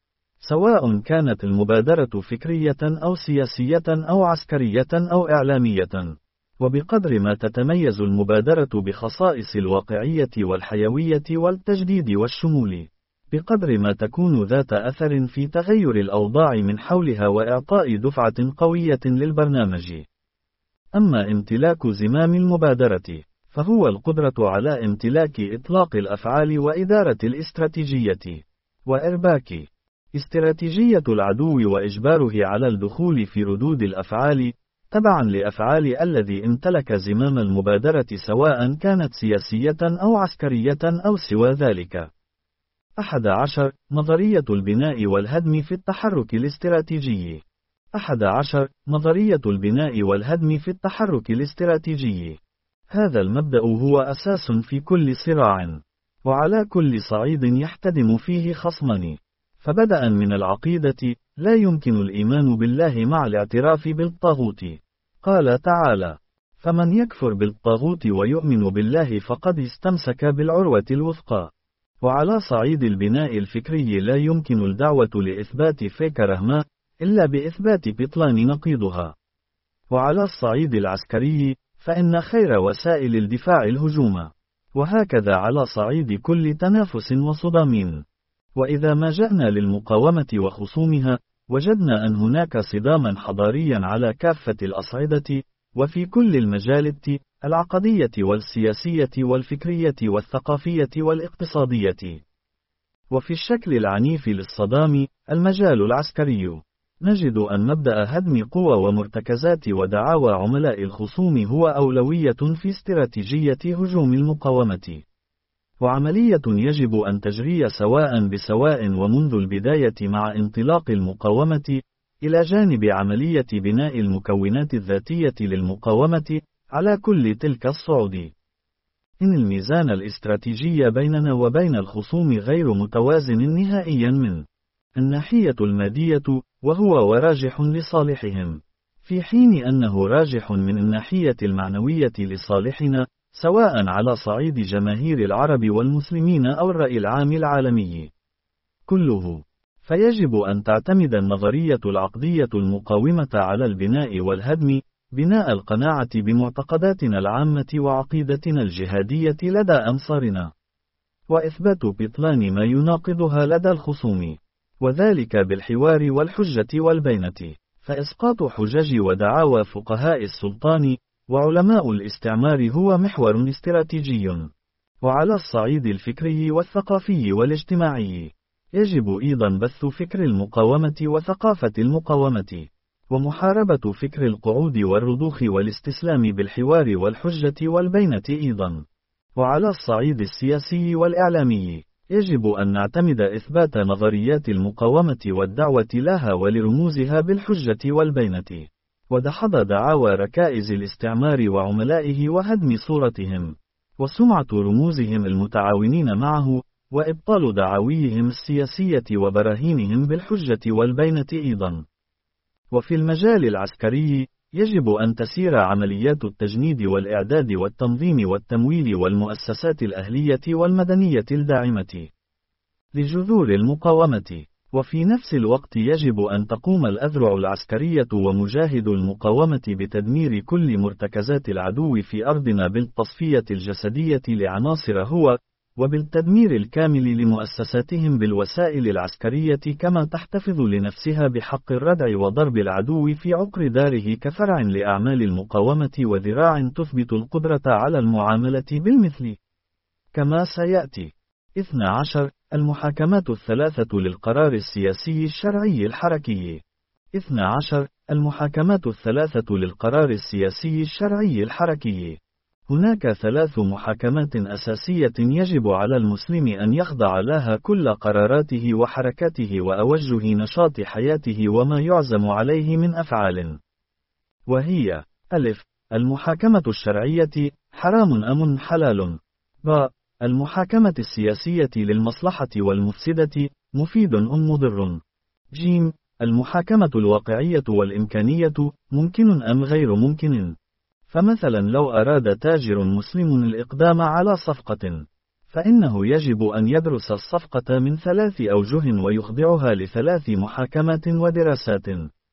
سواء كانت المبادرة فكرية أو سياسية أو عسكرية أو إعلامية. وبقدر ما تتميز المبادرة بخصائص الواقعية والحيوية والتجديد والشمول، بقدر ما تكون ذات أثر في تغير الأوضاع من حولها وإعطاء دفعة قوية للبرنامج. أما امتلاك زمام المبادرة فهو القدرة على امتلاك إطلاق الأفعال وإدارة الاستراتيجية وإرباك استراتيجية العدو وإجباره على الدخول في ردود الأفعال تبعا لأفعال الذي امتلك زمام المبادرة، سواء كانت سياسية أو عسكرية أو سوى ذلك. أحد عشر نظرية البناء والهدم في التحرك الاستراتيجي. أحد عشر نظرية البناء والهدم في التحرك الاستراتيجي. هذا المبدأ هو أساس في كل صراع، وعلى كل صعيد يحتدم فيه خصمان. فبدءا من العقيدة، لا يمكن الإيمان بالله مع الاعتراف بالطاغوت. قال تعالى: فمن يكفر بالطاغوت ويؤمن بالله فقد استمسك بالعروة الوثقى. وعلى صعيد البناء الفكري، لا يمكن الدعوة لإثبات فكرة ما إلا بإثبات بطلان نقيضها. وعلى الصعيد العسكري، فإن خير وسائل الدفاع الهجوم. وهكذا على صعيد كل تنافس وصدام. وإذا ما جئنا للمقاومة وخصومها، وجدنا أن هناك صداما حضاريا على كافة الأصعدة، وفي كل المجالات العقدية والسياسية والفكرية والثقافية والاقتصادية. وفي الشكل العنيف للصدام، المجال العسكري، نجد أن مبدأ هدم قوى ومرتكزات ودعاوى عملاء الخصوم هو أولوية في استراتيجية هجوم المقاومة، وعملية يجب أن تجري سواء بسواء ومنذ البداية مع انطلاق المقاومة، إلى جانب عملية بناء المكونات الذاتية للمقاومة على كل تلك الصعود. إن الميزان الاستراتيجي بيننا وبين الخصوم غير متوازن نهائيا من الناحية المادية، وهو وراجح لصالحهم، في حين أنه راجح من الناحية المعنوية لصالحنا، سواء على صعيد جماهير العرب والمسلمين أو الرأي العام العالمي كله. فيجب أن تعتمد النظرية العقدية المقاومة على البناء والهدم، بناء القناعة بمعتقداتنا العامة وعقيدتنا الجهادية لدى أنصارنا، وإثبات بطلان ما يناقضها لدى الخصوم، وذلك بالحوار والحجة والبينة. فإسقاط حجج ودعاوى فقهاء السلطان وعلماء الاستعمار هو محور استراتيجي. وعلى الصعيد الفكري والثقافي والاجتماعي، يجب أيضا بث فكر المقاومة وثقافة المقاومة، ومحاربة فكر القعود والرضوخ والاستسلام بالحوار والحجة والبينة أيضا. وعلى الصعيد السياسي والإعلامي، يجب أن نعتمد إثبات نظريات المقاومة والدعوة لها ولرموزها بالحجة والبينة، ودحض دعاوى ركائز الاستعمار وعملائه وهدم صورتهم وسمعة رموزهم المتعاونين معه، وإبطال دعاويهم السياسية وبراهينهم بالحجة والبينة أيضا. وفي المجال العسكري، يجب أن تسير عمليات التجنيد والإعداد والتنظيم والتمويل والمؤسسات الأهلية والمدنية الداعمة لجذور المقاومة. وفي نفس الوقت يجب أن تقوم الأذرع العسكرية ومجاهد المقاومة بتدمير كل مرتكزات العدو في أرضنا بالتصفية الجسدية لعناصر هو، وبالتدمير الكامل لمؤسساتهم بالوسائل العسكرية، كما تحتفظ لنفسها بحق الردع وضرب العدو في عقر داره كفرع لأعمال المقاومة وذراع تثبت القدرة على المعاملة بالمثل. كما سيأتي. اثنا عشر المحاكمات الثلاثة للقرار السياسي الشرعي الحركي. اثنا عشر المحاكمات الثلاثة للقرار السياسي الشرعي الحركي. هناك ثلاث محاكمات أساسية يجب على المسلم أن يخضع لها كل قراراته وحركاته وأوجه نشاط حياته وما يعزم عليه من أفعال، وهي: ألف المحاكمة الشرعية، حرام أم حلال. ب المحاكمة السياسية للمصلحة والمفسدة، مفيد أم مضر. ج المحاكمة الواقعية والإمكانية، ممكن أم غير ممكن. فمثلا لو أراد تاجر مسلم الإقدام على صفقة، فإنه يجب أن يدرس الصفقة من ثلاث أوجه ويخضعها لثلاث محاكمات ودراسات.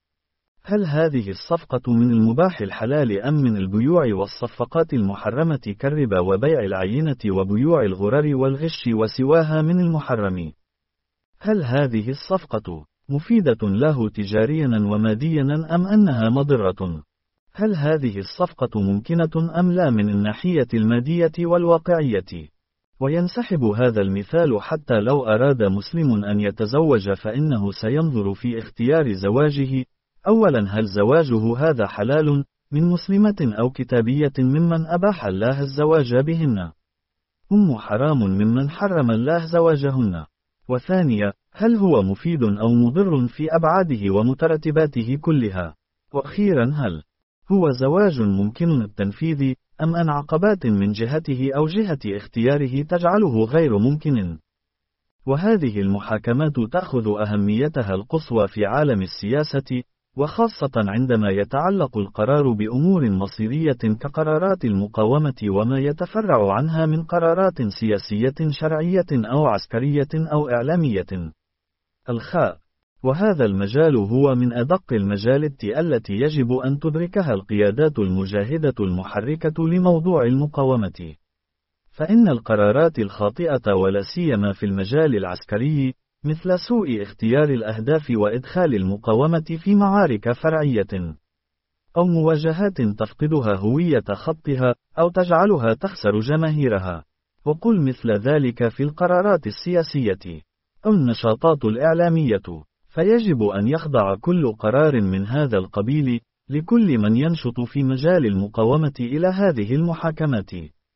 هل هذه الصفقة من المباح الحلال أم من البيوع والصفقات المحرمة كالربا وبيع العينة وبيوع الغرر والغش وسواها من المحرم؟ هل هذه الصفقة مفيدة له تجاريا وماديا أم أنها مضرة؟ هل هذه الصفقة ممكنة أم لا من الناحية المادية والواقعية؟ وينسحب هذا المثال حتى لو أراد مسلم أن يتزوج، فإنه سينظر في اختيار زواجه: أولا، هل زواجه هذا حلال من مسلمة أو كتابية ممن أباح الله الزواج بهن، أم حرام ممن حرم الله زواجهن؟ وثانيا، هل هو مفيد أو مضر في أبعاده ومترتباته كلها؟ وأخيرا، هل هو زواج ممكن التنفيذ أم أن عقبات من جهته أو جهة اختياره تجعله غير ممكن؟ وهذه المحاكمات تأخذ أهميتها القصوى في عالم السياسة، وخاصة عندما يتعلق القرار بأمور مصيرية كقرارات المقاومة وما يتفرع عنها من قرارات سياسية شرعية أو عسكرية أو إعلامية. الخاء وهذا المجال هو من أدق المجالات التي يجب أن تدركها القيادات المجاهدة المحركة لموضوع المقاومة. فإن القرارات الخاطئة ولا سيما في المجال العسكري، مثل سوء اختيار الأهداف وإدخال المقاومة في معارك فرعية، أو مواجهات تفقدها هوية خطها، أو تجعلها تخسر جماهيرها، وقل مثل ذلك في القرارات السياسية أو النشاطات الإعلامية، فيجب أن يخضع كل قرار من هذا القبيل لكل من ينشط في مجال المقاومة إلى هذه المحاكمات.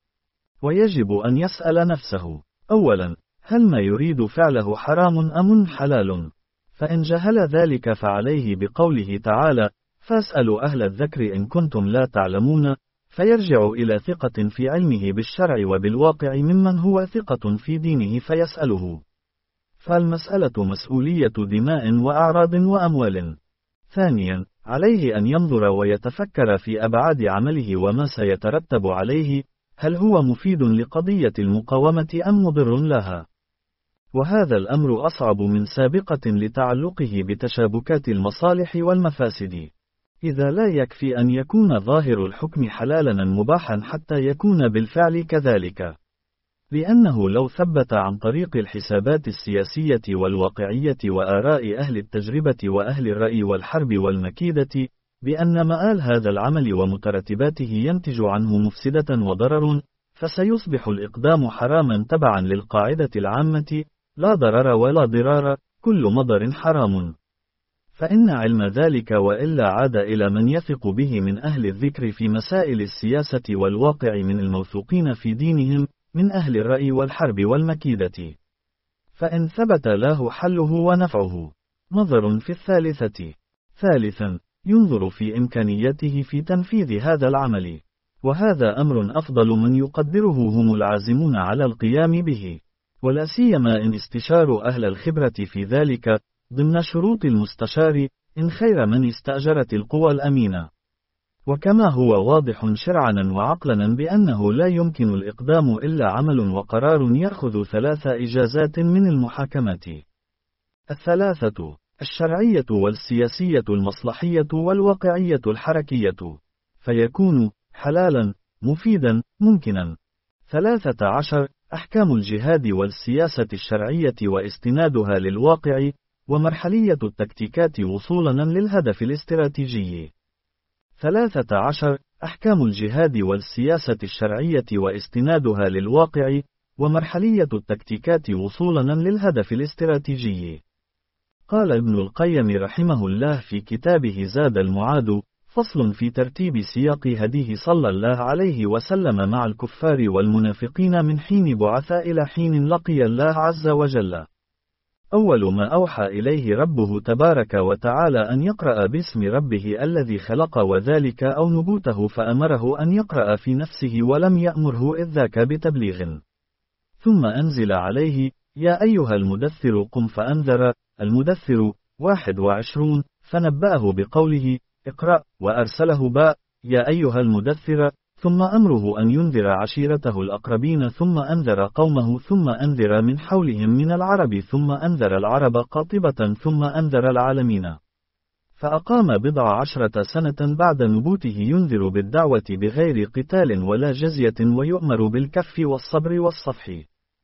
ويجب أن يسأل نفسه: أولا، هل ما يريد فعله حرام أم حلال؟ فإن جهل ذلك فعليه بقوله تعالى: فاسألوا أهل الذكر إن كنتم لا تعلمون، فيرجع إلى ثقة في علمه بالشرع وبالواقع ممن هو ثقة في دينه فيسأله. فالمسألة مسؤولية دماء وأعراض وأموال. ثانيا، عليه أن ينظر ويتفكر في أبعاد عمله وما سيترتب عليه، هل هو مفيد لقضية المقاومة أم مضر لها؟ وهذا الأمر أصعب من سابقة لتعلقه بتشابكات المصالح والمفاسد. إذا لا يكفي أن يكون ظاهر الحكم حلالا مباحا حتى يكون بالفعل كذلك، لأنه لو ثبت عن طريق الحسابات السياسية والواقعية وآراء أهل التجربة وأهل الرأي والحرب والمكيدة بأن مآل هذا العمل ومترتباته ينتج عنه مفسدة وضرر، فسيصبح الإقدام حراما تبعا للقاعدة العامة: لا ضرر ولا ضرار، كل مضر حرام. فإن علم ذلك وإلا عاد إلى من يثق به من أهل الذكر في مسائل السياسة والواقع من الموثوقين في دينهم، من أهل الرأي والحرب والمكيدة، فإن ثبت له حله ونفعه. نظر في الثالثة. ثالثا، ينظر في إمكانيته في تنفيذ هذا العمل، وهذا أمر أفضل من يقدره هم العازمون على القيام به، ولا سيما إن استشار أهل الخبرة في ذلك، ضمن شروط المستشار: إن خير من استأجرت القوى الأمينة. وكما هو واضح شرعا وعقلا بأنه لا يمكن الإقدام إلا عمل وقرار يأخذ ثلاث إجازات من المحاكمات: الثلاثة، الشرعية والسياسية المصلحية والواقعية الحركية، فيكون حلالا، مفيدا، ممكنا. ثلاثة عشر، أحكام الجهاد والسياسة الشرعية واستنادها للواقع، ومرحلية التكتيكات وصولا للهدف الاستراتيجي. ثلاثة عشر، أحكام الجهاد والسياسة الشرعية واستنادها للواقع، ومرحلية التكتيكات وصولا للهدف الاستراتيجي. قال ابن القيم رحمه الله في كتابه زاد المعاد: فصل في ترتيب سياق هديه صلى الله عليه وسلم مع الكفار والمنافقين من حين بعث إلى حين لقي الله عز وجل. أول ما أوحى إليه ربه تبارك وتعالى أن يقرأ باسم ربه الذي خلق، وذلك أو نبوته، فأمره أن يقرأ في نفسه ولم يأمره إذ ذاك بتبليغ. ثم أنزل عليه: يا أيها المدثر قم فأنذر. المدثر واحد وعشرون، فنبأه بقوله: اقرأ، وأرسله باء: يا أيها المدثر، ثم أمره أن ينذر عشيرته الأقربين، ثم أنذر قومه، ثم أنذر من حولهم من العرب، ثم أنذر العرب قاطبة، ثم أنذر العالمين. فأقام بضع عشرة سنة بعد نبوته ينذر بالدعوة بغير قتال ولا جزية، ويؤمر بالكف والصبر والصفح.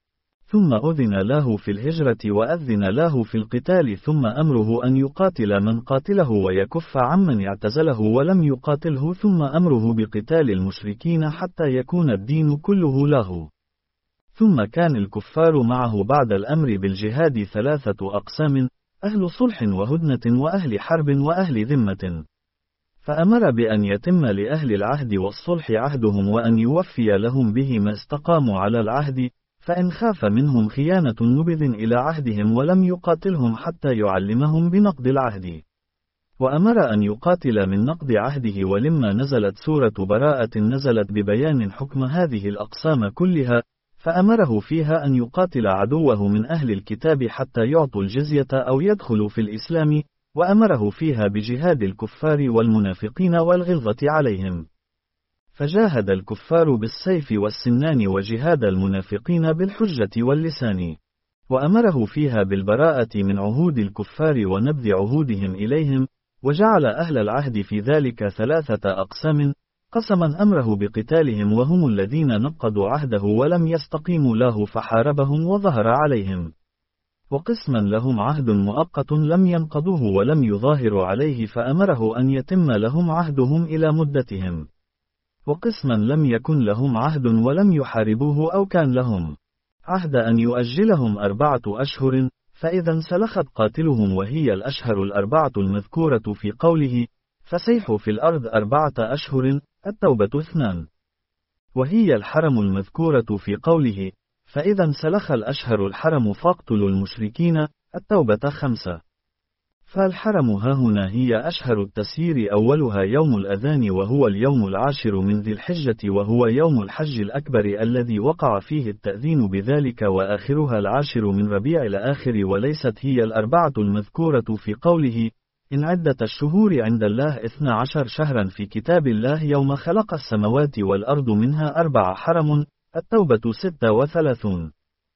ثم أذن له في الهجرة وأذن له في القتال، ثم أمره أن يقاتل من قاتله ويكف عمن اعتزله ولم يقاتله، ثم أمره بقتال المشركين حتى يكون الدين كله له. ثم كان الكفار معه بعد الأمر بالجهاد ثلاثة أقسام: أهل صلح وهدنة، وأهل حرب، وأهل ذمة. فأمر بأن يتم لأهل العهد والصلح عهدهم، وأن يوفي لهم به ما استقاموا على العهد، فإن خاف منهم خيانة نبذ إلى عهدهم ولم يقاتلهم حتى يعلمهم بنقض العهد. وأمر أن يقاتل من نقض عهده. ولما نزلت سورة براءة نزلت ببيان حكم هذه الأقسام كلها، فأمره فيها أن يقاتل عدوه من أهل الكتاب حتى يعطوا الجزية أو يدخلوا في الإسلام، وأمره فيها بجهاد الكفار والمنافقين والغلظة عليهم. فجاهد الكفار بالسيف والسنان، وجهاد المنافقين بالحجة واللسان. وأمره فيها بالبراءة من عهود الكفار ونبذ عهودهم إليهم، وجعل أهل العهد في ذلك ثلاثة أقسام: قسما أمره بقتالهم وهم الذين نقضوا عهده ولم يستقيموا له فحاربهم وظهر عليهم، وقسما لهم عهد مؤقت لم ينقضوه ولم يظاهروا عليه فأمره أن يتم لهم عهدهم إلى مدتهم، وقسما لم يكن لهم عهد ولم يحاربوه أو كان لهم عهد أن يؤجلهم أربعة أشهر، فإذا انسلخت قاتلهم، وهي الأشهر الأربعة المذكورة في قوله: فسيحوا في الأرض أربعة أشهر، التوبة اثنان. وهي الحرم المذكورة في قوله: فإذا انسلخ الأشهر الحرم فاقتلوا المشركين، التوبة خمسة. فالحرم هاهنا هي أشهر التسيير، أولها يوم الأذان وهو اليوم العاشر من ذي الحجة وهو يوم الحج الأكبر الذي وقع فيه التأذين بذلك، وآخرها العاشر من ربيع الآخر، وليست هي الأربعة المذكورة في قوله إن عدة الشهور عند الله اثنا عشر شهرا في كتاب الله يوم خلق السماوات والأرض منها أربع حرم، التوبة ستة وثلاثون.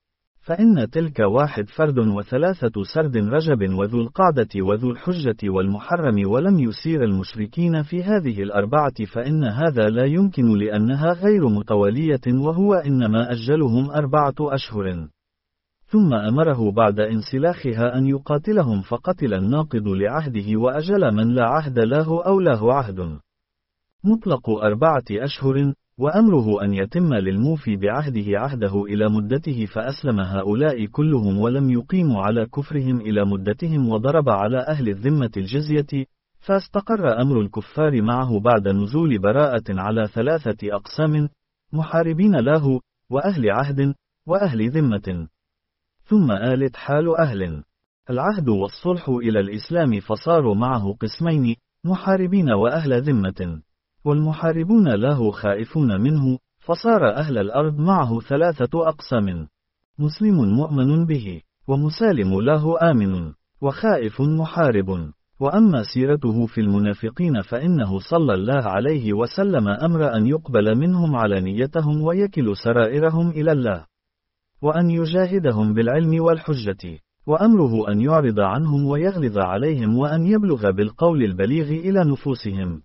فإن تلك واحد فرد وثلاثة سرد رجب وذو القعدة وذو الحجة والمحرم، ولم يسير المشركين في هذه الأربعة، فإن هذا لا يمكن لأنها غير متوالية، وهو إنما أجلهم أربعة أشهر. ثم أمره بعد انسلاخها أن يقاتلهم، فقتل الناقض لعهده وأجل من لا عهد له أو له عهد. مطلق أربعة أشهر، وأمره أن يتم للموفي بعهده عهده إلى مدته، فأسلم هؤلاء كلهم ولم يقيموا على كفرهم إلى مدتهم، وضرب على أهل الذمة الجزية، فاستقر أمر الكفار معه بعد نزول براءة على ثلاثة أقسام: محاربين له، وأهل عهد، وأهل ذمة. ثم آلت حال أهل العهد والصلح إلى الإسلام، فصاروا معه قسمين: محاربين وأهل ذمة. والمحاربون له خائفون منه، فصار أهل الأرض معه ثلاثة أقسام: مسلم مؤمن به، ومسالم له آمن، وخائف محارب. وأما سيرته في المنافقين فإنه صلى الله عليه وسلم أمر أن يقبل منهم علانيتهم ويكل سرائرهم إلى الله، وأن يجاهدهم بالعلم والحجة، وأمره أن يعرض عنهم ويغلظ عليهم، وأن يبلغ بالقول البليغ إلى نفوسهم،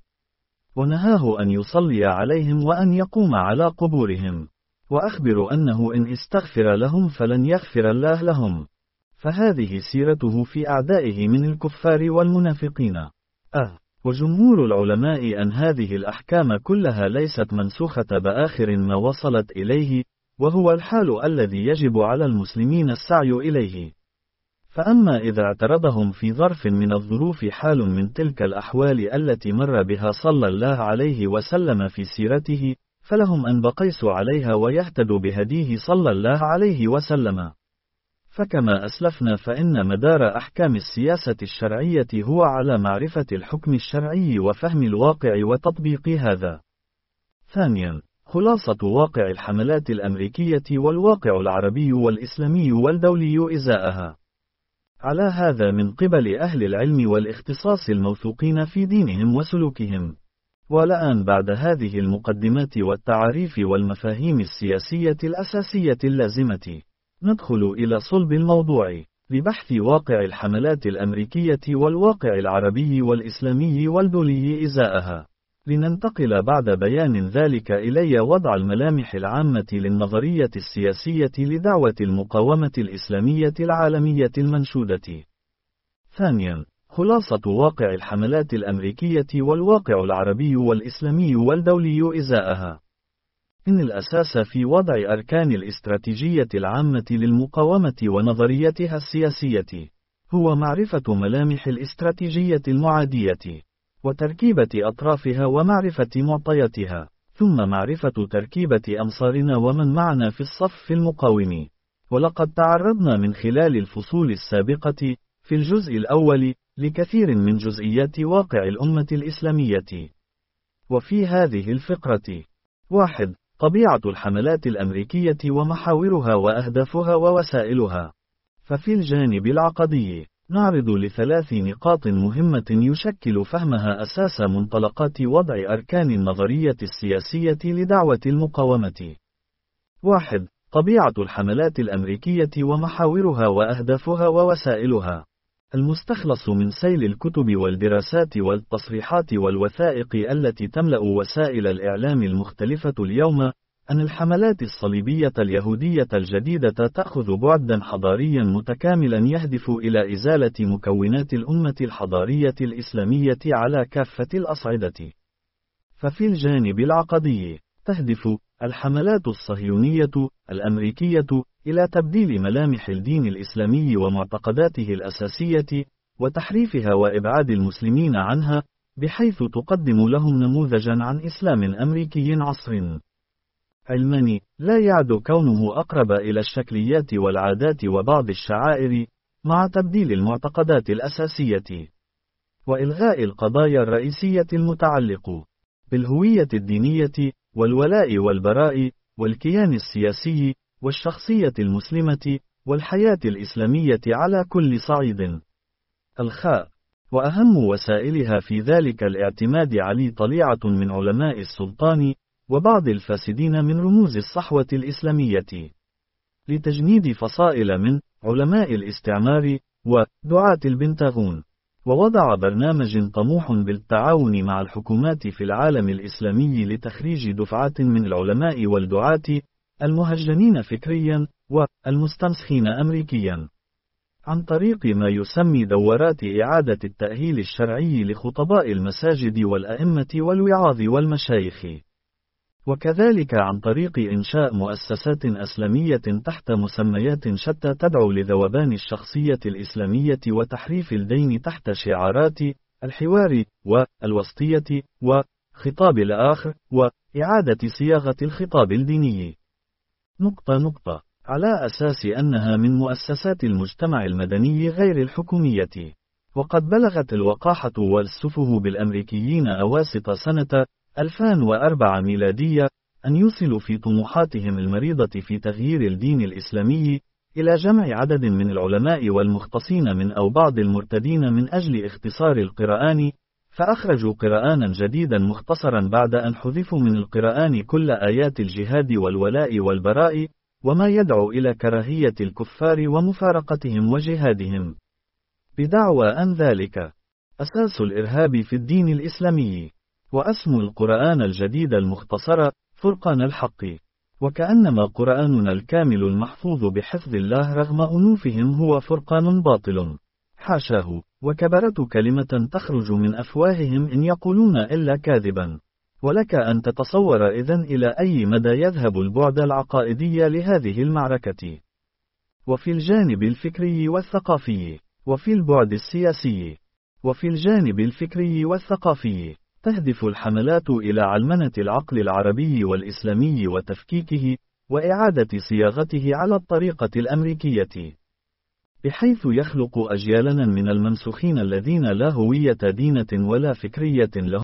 ونهاه أن يصلي عليهم وأن يقوم على قبورهم، وأخبر أنه إن استغفر لهم فلن يغفر الله لهم. فهذه سيرته في أعدائه من الكفار والمنافقين. أه وجمهور العلماء أن هذه الأحكام كلها ليست منسوخة بآخر ما وصلت إليه، وهو الحال الذي يجب على المسلمين السعي إليه. فأما إذا اعترضهم في ظرف من الظروف حال من تلك الأحوال التي مر بها صلى الله عليه وسلم في سيرته، فلهم أن بقيسوا عليها ويهتدوا بهديه صلى الله عليه وسلم. فكما أسلفنا فإن مدار أحكام السياسة الشرعية هو على معرفة الحكم الشرعي وفهم الواقع وتطبيق هذا. ثانيا، خلاصة واقع الحملات الأمريكية والواقع العربي والإسلامي والدولي إزاءها. على هذا من قبل أهل العلم والاختصاص الموثوقين في دينهم وسلوكهم. والآن بعد هذه المقدمات والتعاريف والمفاهيم السياسية الأساسية اللازمة، ندخل إلى صلب الموضوع لبحث واقع الحملات الأمريكية والواقع العربي والإسلامي والدولي إزاءها. لننتقل بعد بيان ذلك إلي وضع الملامح العامة للنظرية السياسية لدعوة المقاومة الإسلامية العالمية المنشودة. ثانيا، خلاصة واقع الحملات الأمريكية والواقع العربي والإسلامي والدولي إزاءها. إن الأساس في وضع أركان الاستراتيجية العامة للمقاومة ونظريتها السياسية هو معرفة ملامح الاستراتيجية المعادية، وتركيبة أطرافها ومعرفة معطياتها، ثم معرفة تركيبة أنصارنا ومن معنا في الصف المقاوم. ولقد تعرضنا من خلال الفصول السابقة في الجزء الأول لكثير من جزئيات واقع الأمة الإسلامية. وفي هذه الفقرة: واحد. طبيعة الحملات الأمريكية ومحاورها وأهدافها ووسائلها. ففي الجانب العقدي نعرض لثلاث نقاط مهمة يشكل فهمها أساس منطلقات وضع أركان النظرية السياسية لدعوة المقاومة. واحد. طبيعة الحملات الأمريكية ومحاورها وأهدافها ووسائلها. المستخلص من سيل الكتب والدراسات والتصريحات والوثائق التي تملأ وسائل الإعلام المختلفة اليوم، أن الحملات الصليبية اليهودية الجديدة تأخذ بعدًا حضاريًا متكاملًا يهدف إلى إزالة مكونات الأمة الحضارية الإسلامية على كافة الأصعدة. ففي الجانب العقدي تهدف الحملات الصهيونية الأمريكية إلى تبديل ملامح الدين الإسلامي ومعتقداته الأساسية، وتحريفها وإبعاد المسلمين عنها، بحيث تقدم لهم نموذجًا عن إسلام أمريكي عصري علماني لا يعد كونه أقرب إلى الشكليات والعادات وبعض الشعائر، مع تبديل المعتقدات الأساسية، وإلغاء القضايا الرئيسية المتعلقة بالهوية الدينية، والولاء والبراء، والكيان السياسي، والشخصية المسلمة، والحياة الإسلامية على كل صعيد. الخاء. وأهم وسائلها في ذلك الاعتماد على طليعة من علماء السلطان، وبعض الفاسدين من رموز الصحوة الإسلامية، لتجنيد فصائل من علماء الاستعمار ودعاة البنتاغون، ووضع برنامج طموح بالتعاون مع الحكومات في العالم الإسلامي لتخريج دفعات من العلماء والدعاة المهجنين فكريا والمستنسخين أمريكيا، عن طريق ما يسمى دورات إعادة التأهيل الشرعي لخطباء المساجد والأئمة والوعاظ والمشايخ، وكذلك عن طريق إنشاء مؤسسات إسلامية تحت مسميات شتى تدعو لذوبان الشخصية الإسلامية وتحريف الدين تحت شعارات الحوار والوسطية وخطاب الآخر وإعادة صياغة الخطاب الديني. نقطة نقطة على أساس أنها من مؤسسات المجتمع المدني غير الحكومية. وقد بلغت الوقاحة والسفه بالأمريكيين أواسط سنة ألفين وأربعة ميلادية أن يوصلوا في طموحاتهم المريضة في تغيير الدين الإسلامي إلى جمع عدد من العلماء والمختصين من أو بعض المرتدين من أجل اختصار القرآن، فأخرجوا قرآنا جديدا مختصرا بعد أن حذفوا من القرآن كل آيات الجهاد والولاء والبراء، وما يدعو إلى كراهية الكفار ومفارقتهم وجهادهم، بدعوى أن ذلك أساس الإرهاب في الدين الإسلامي. وأسموا القرآن الجديد المختصر فرقان الحق، وكأنما قرآننا الكامل المحفوظ بحفظ الله رغم أنوفهم هو فرقان باطل، حاشاه، وكبرت كلمة تخرج من أفواههم إن يقولون إلا كاذبا. ولك أن تتصور إذن إلى أي مدى يذهب البعد العقائدي لهذه المعركة. وفي الجانب الفكري والثقافي، وفي البعد السياسي، وفي الجانب الفكري والثقافي، تهدف الحملات إلى علمنة العقل العربي والإسلامي وتفكيكه، وإعادة صياغته على الطريقة الأمريكية، بحيث يخلق أجيالا من الممسوخين الذين لا هوية دينة ولا فكرية لهم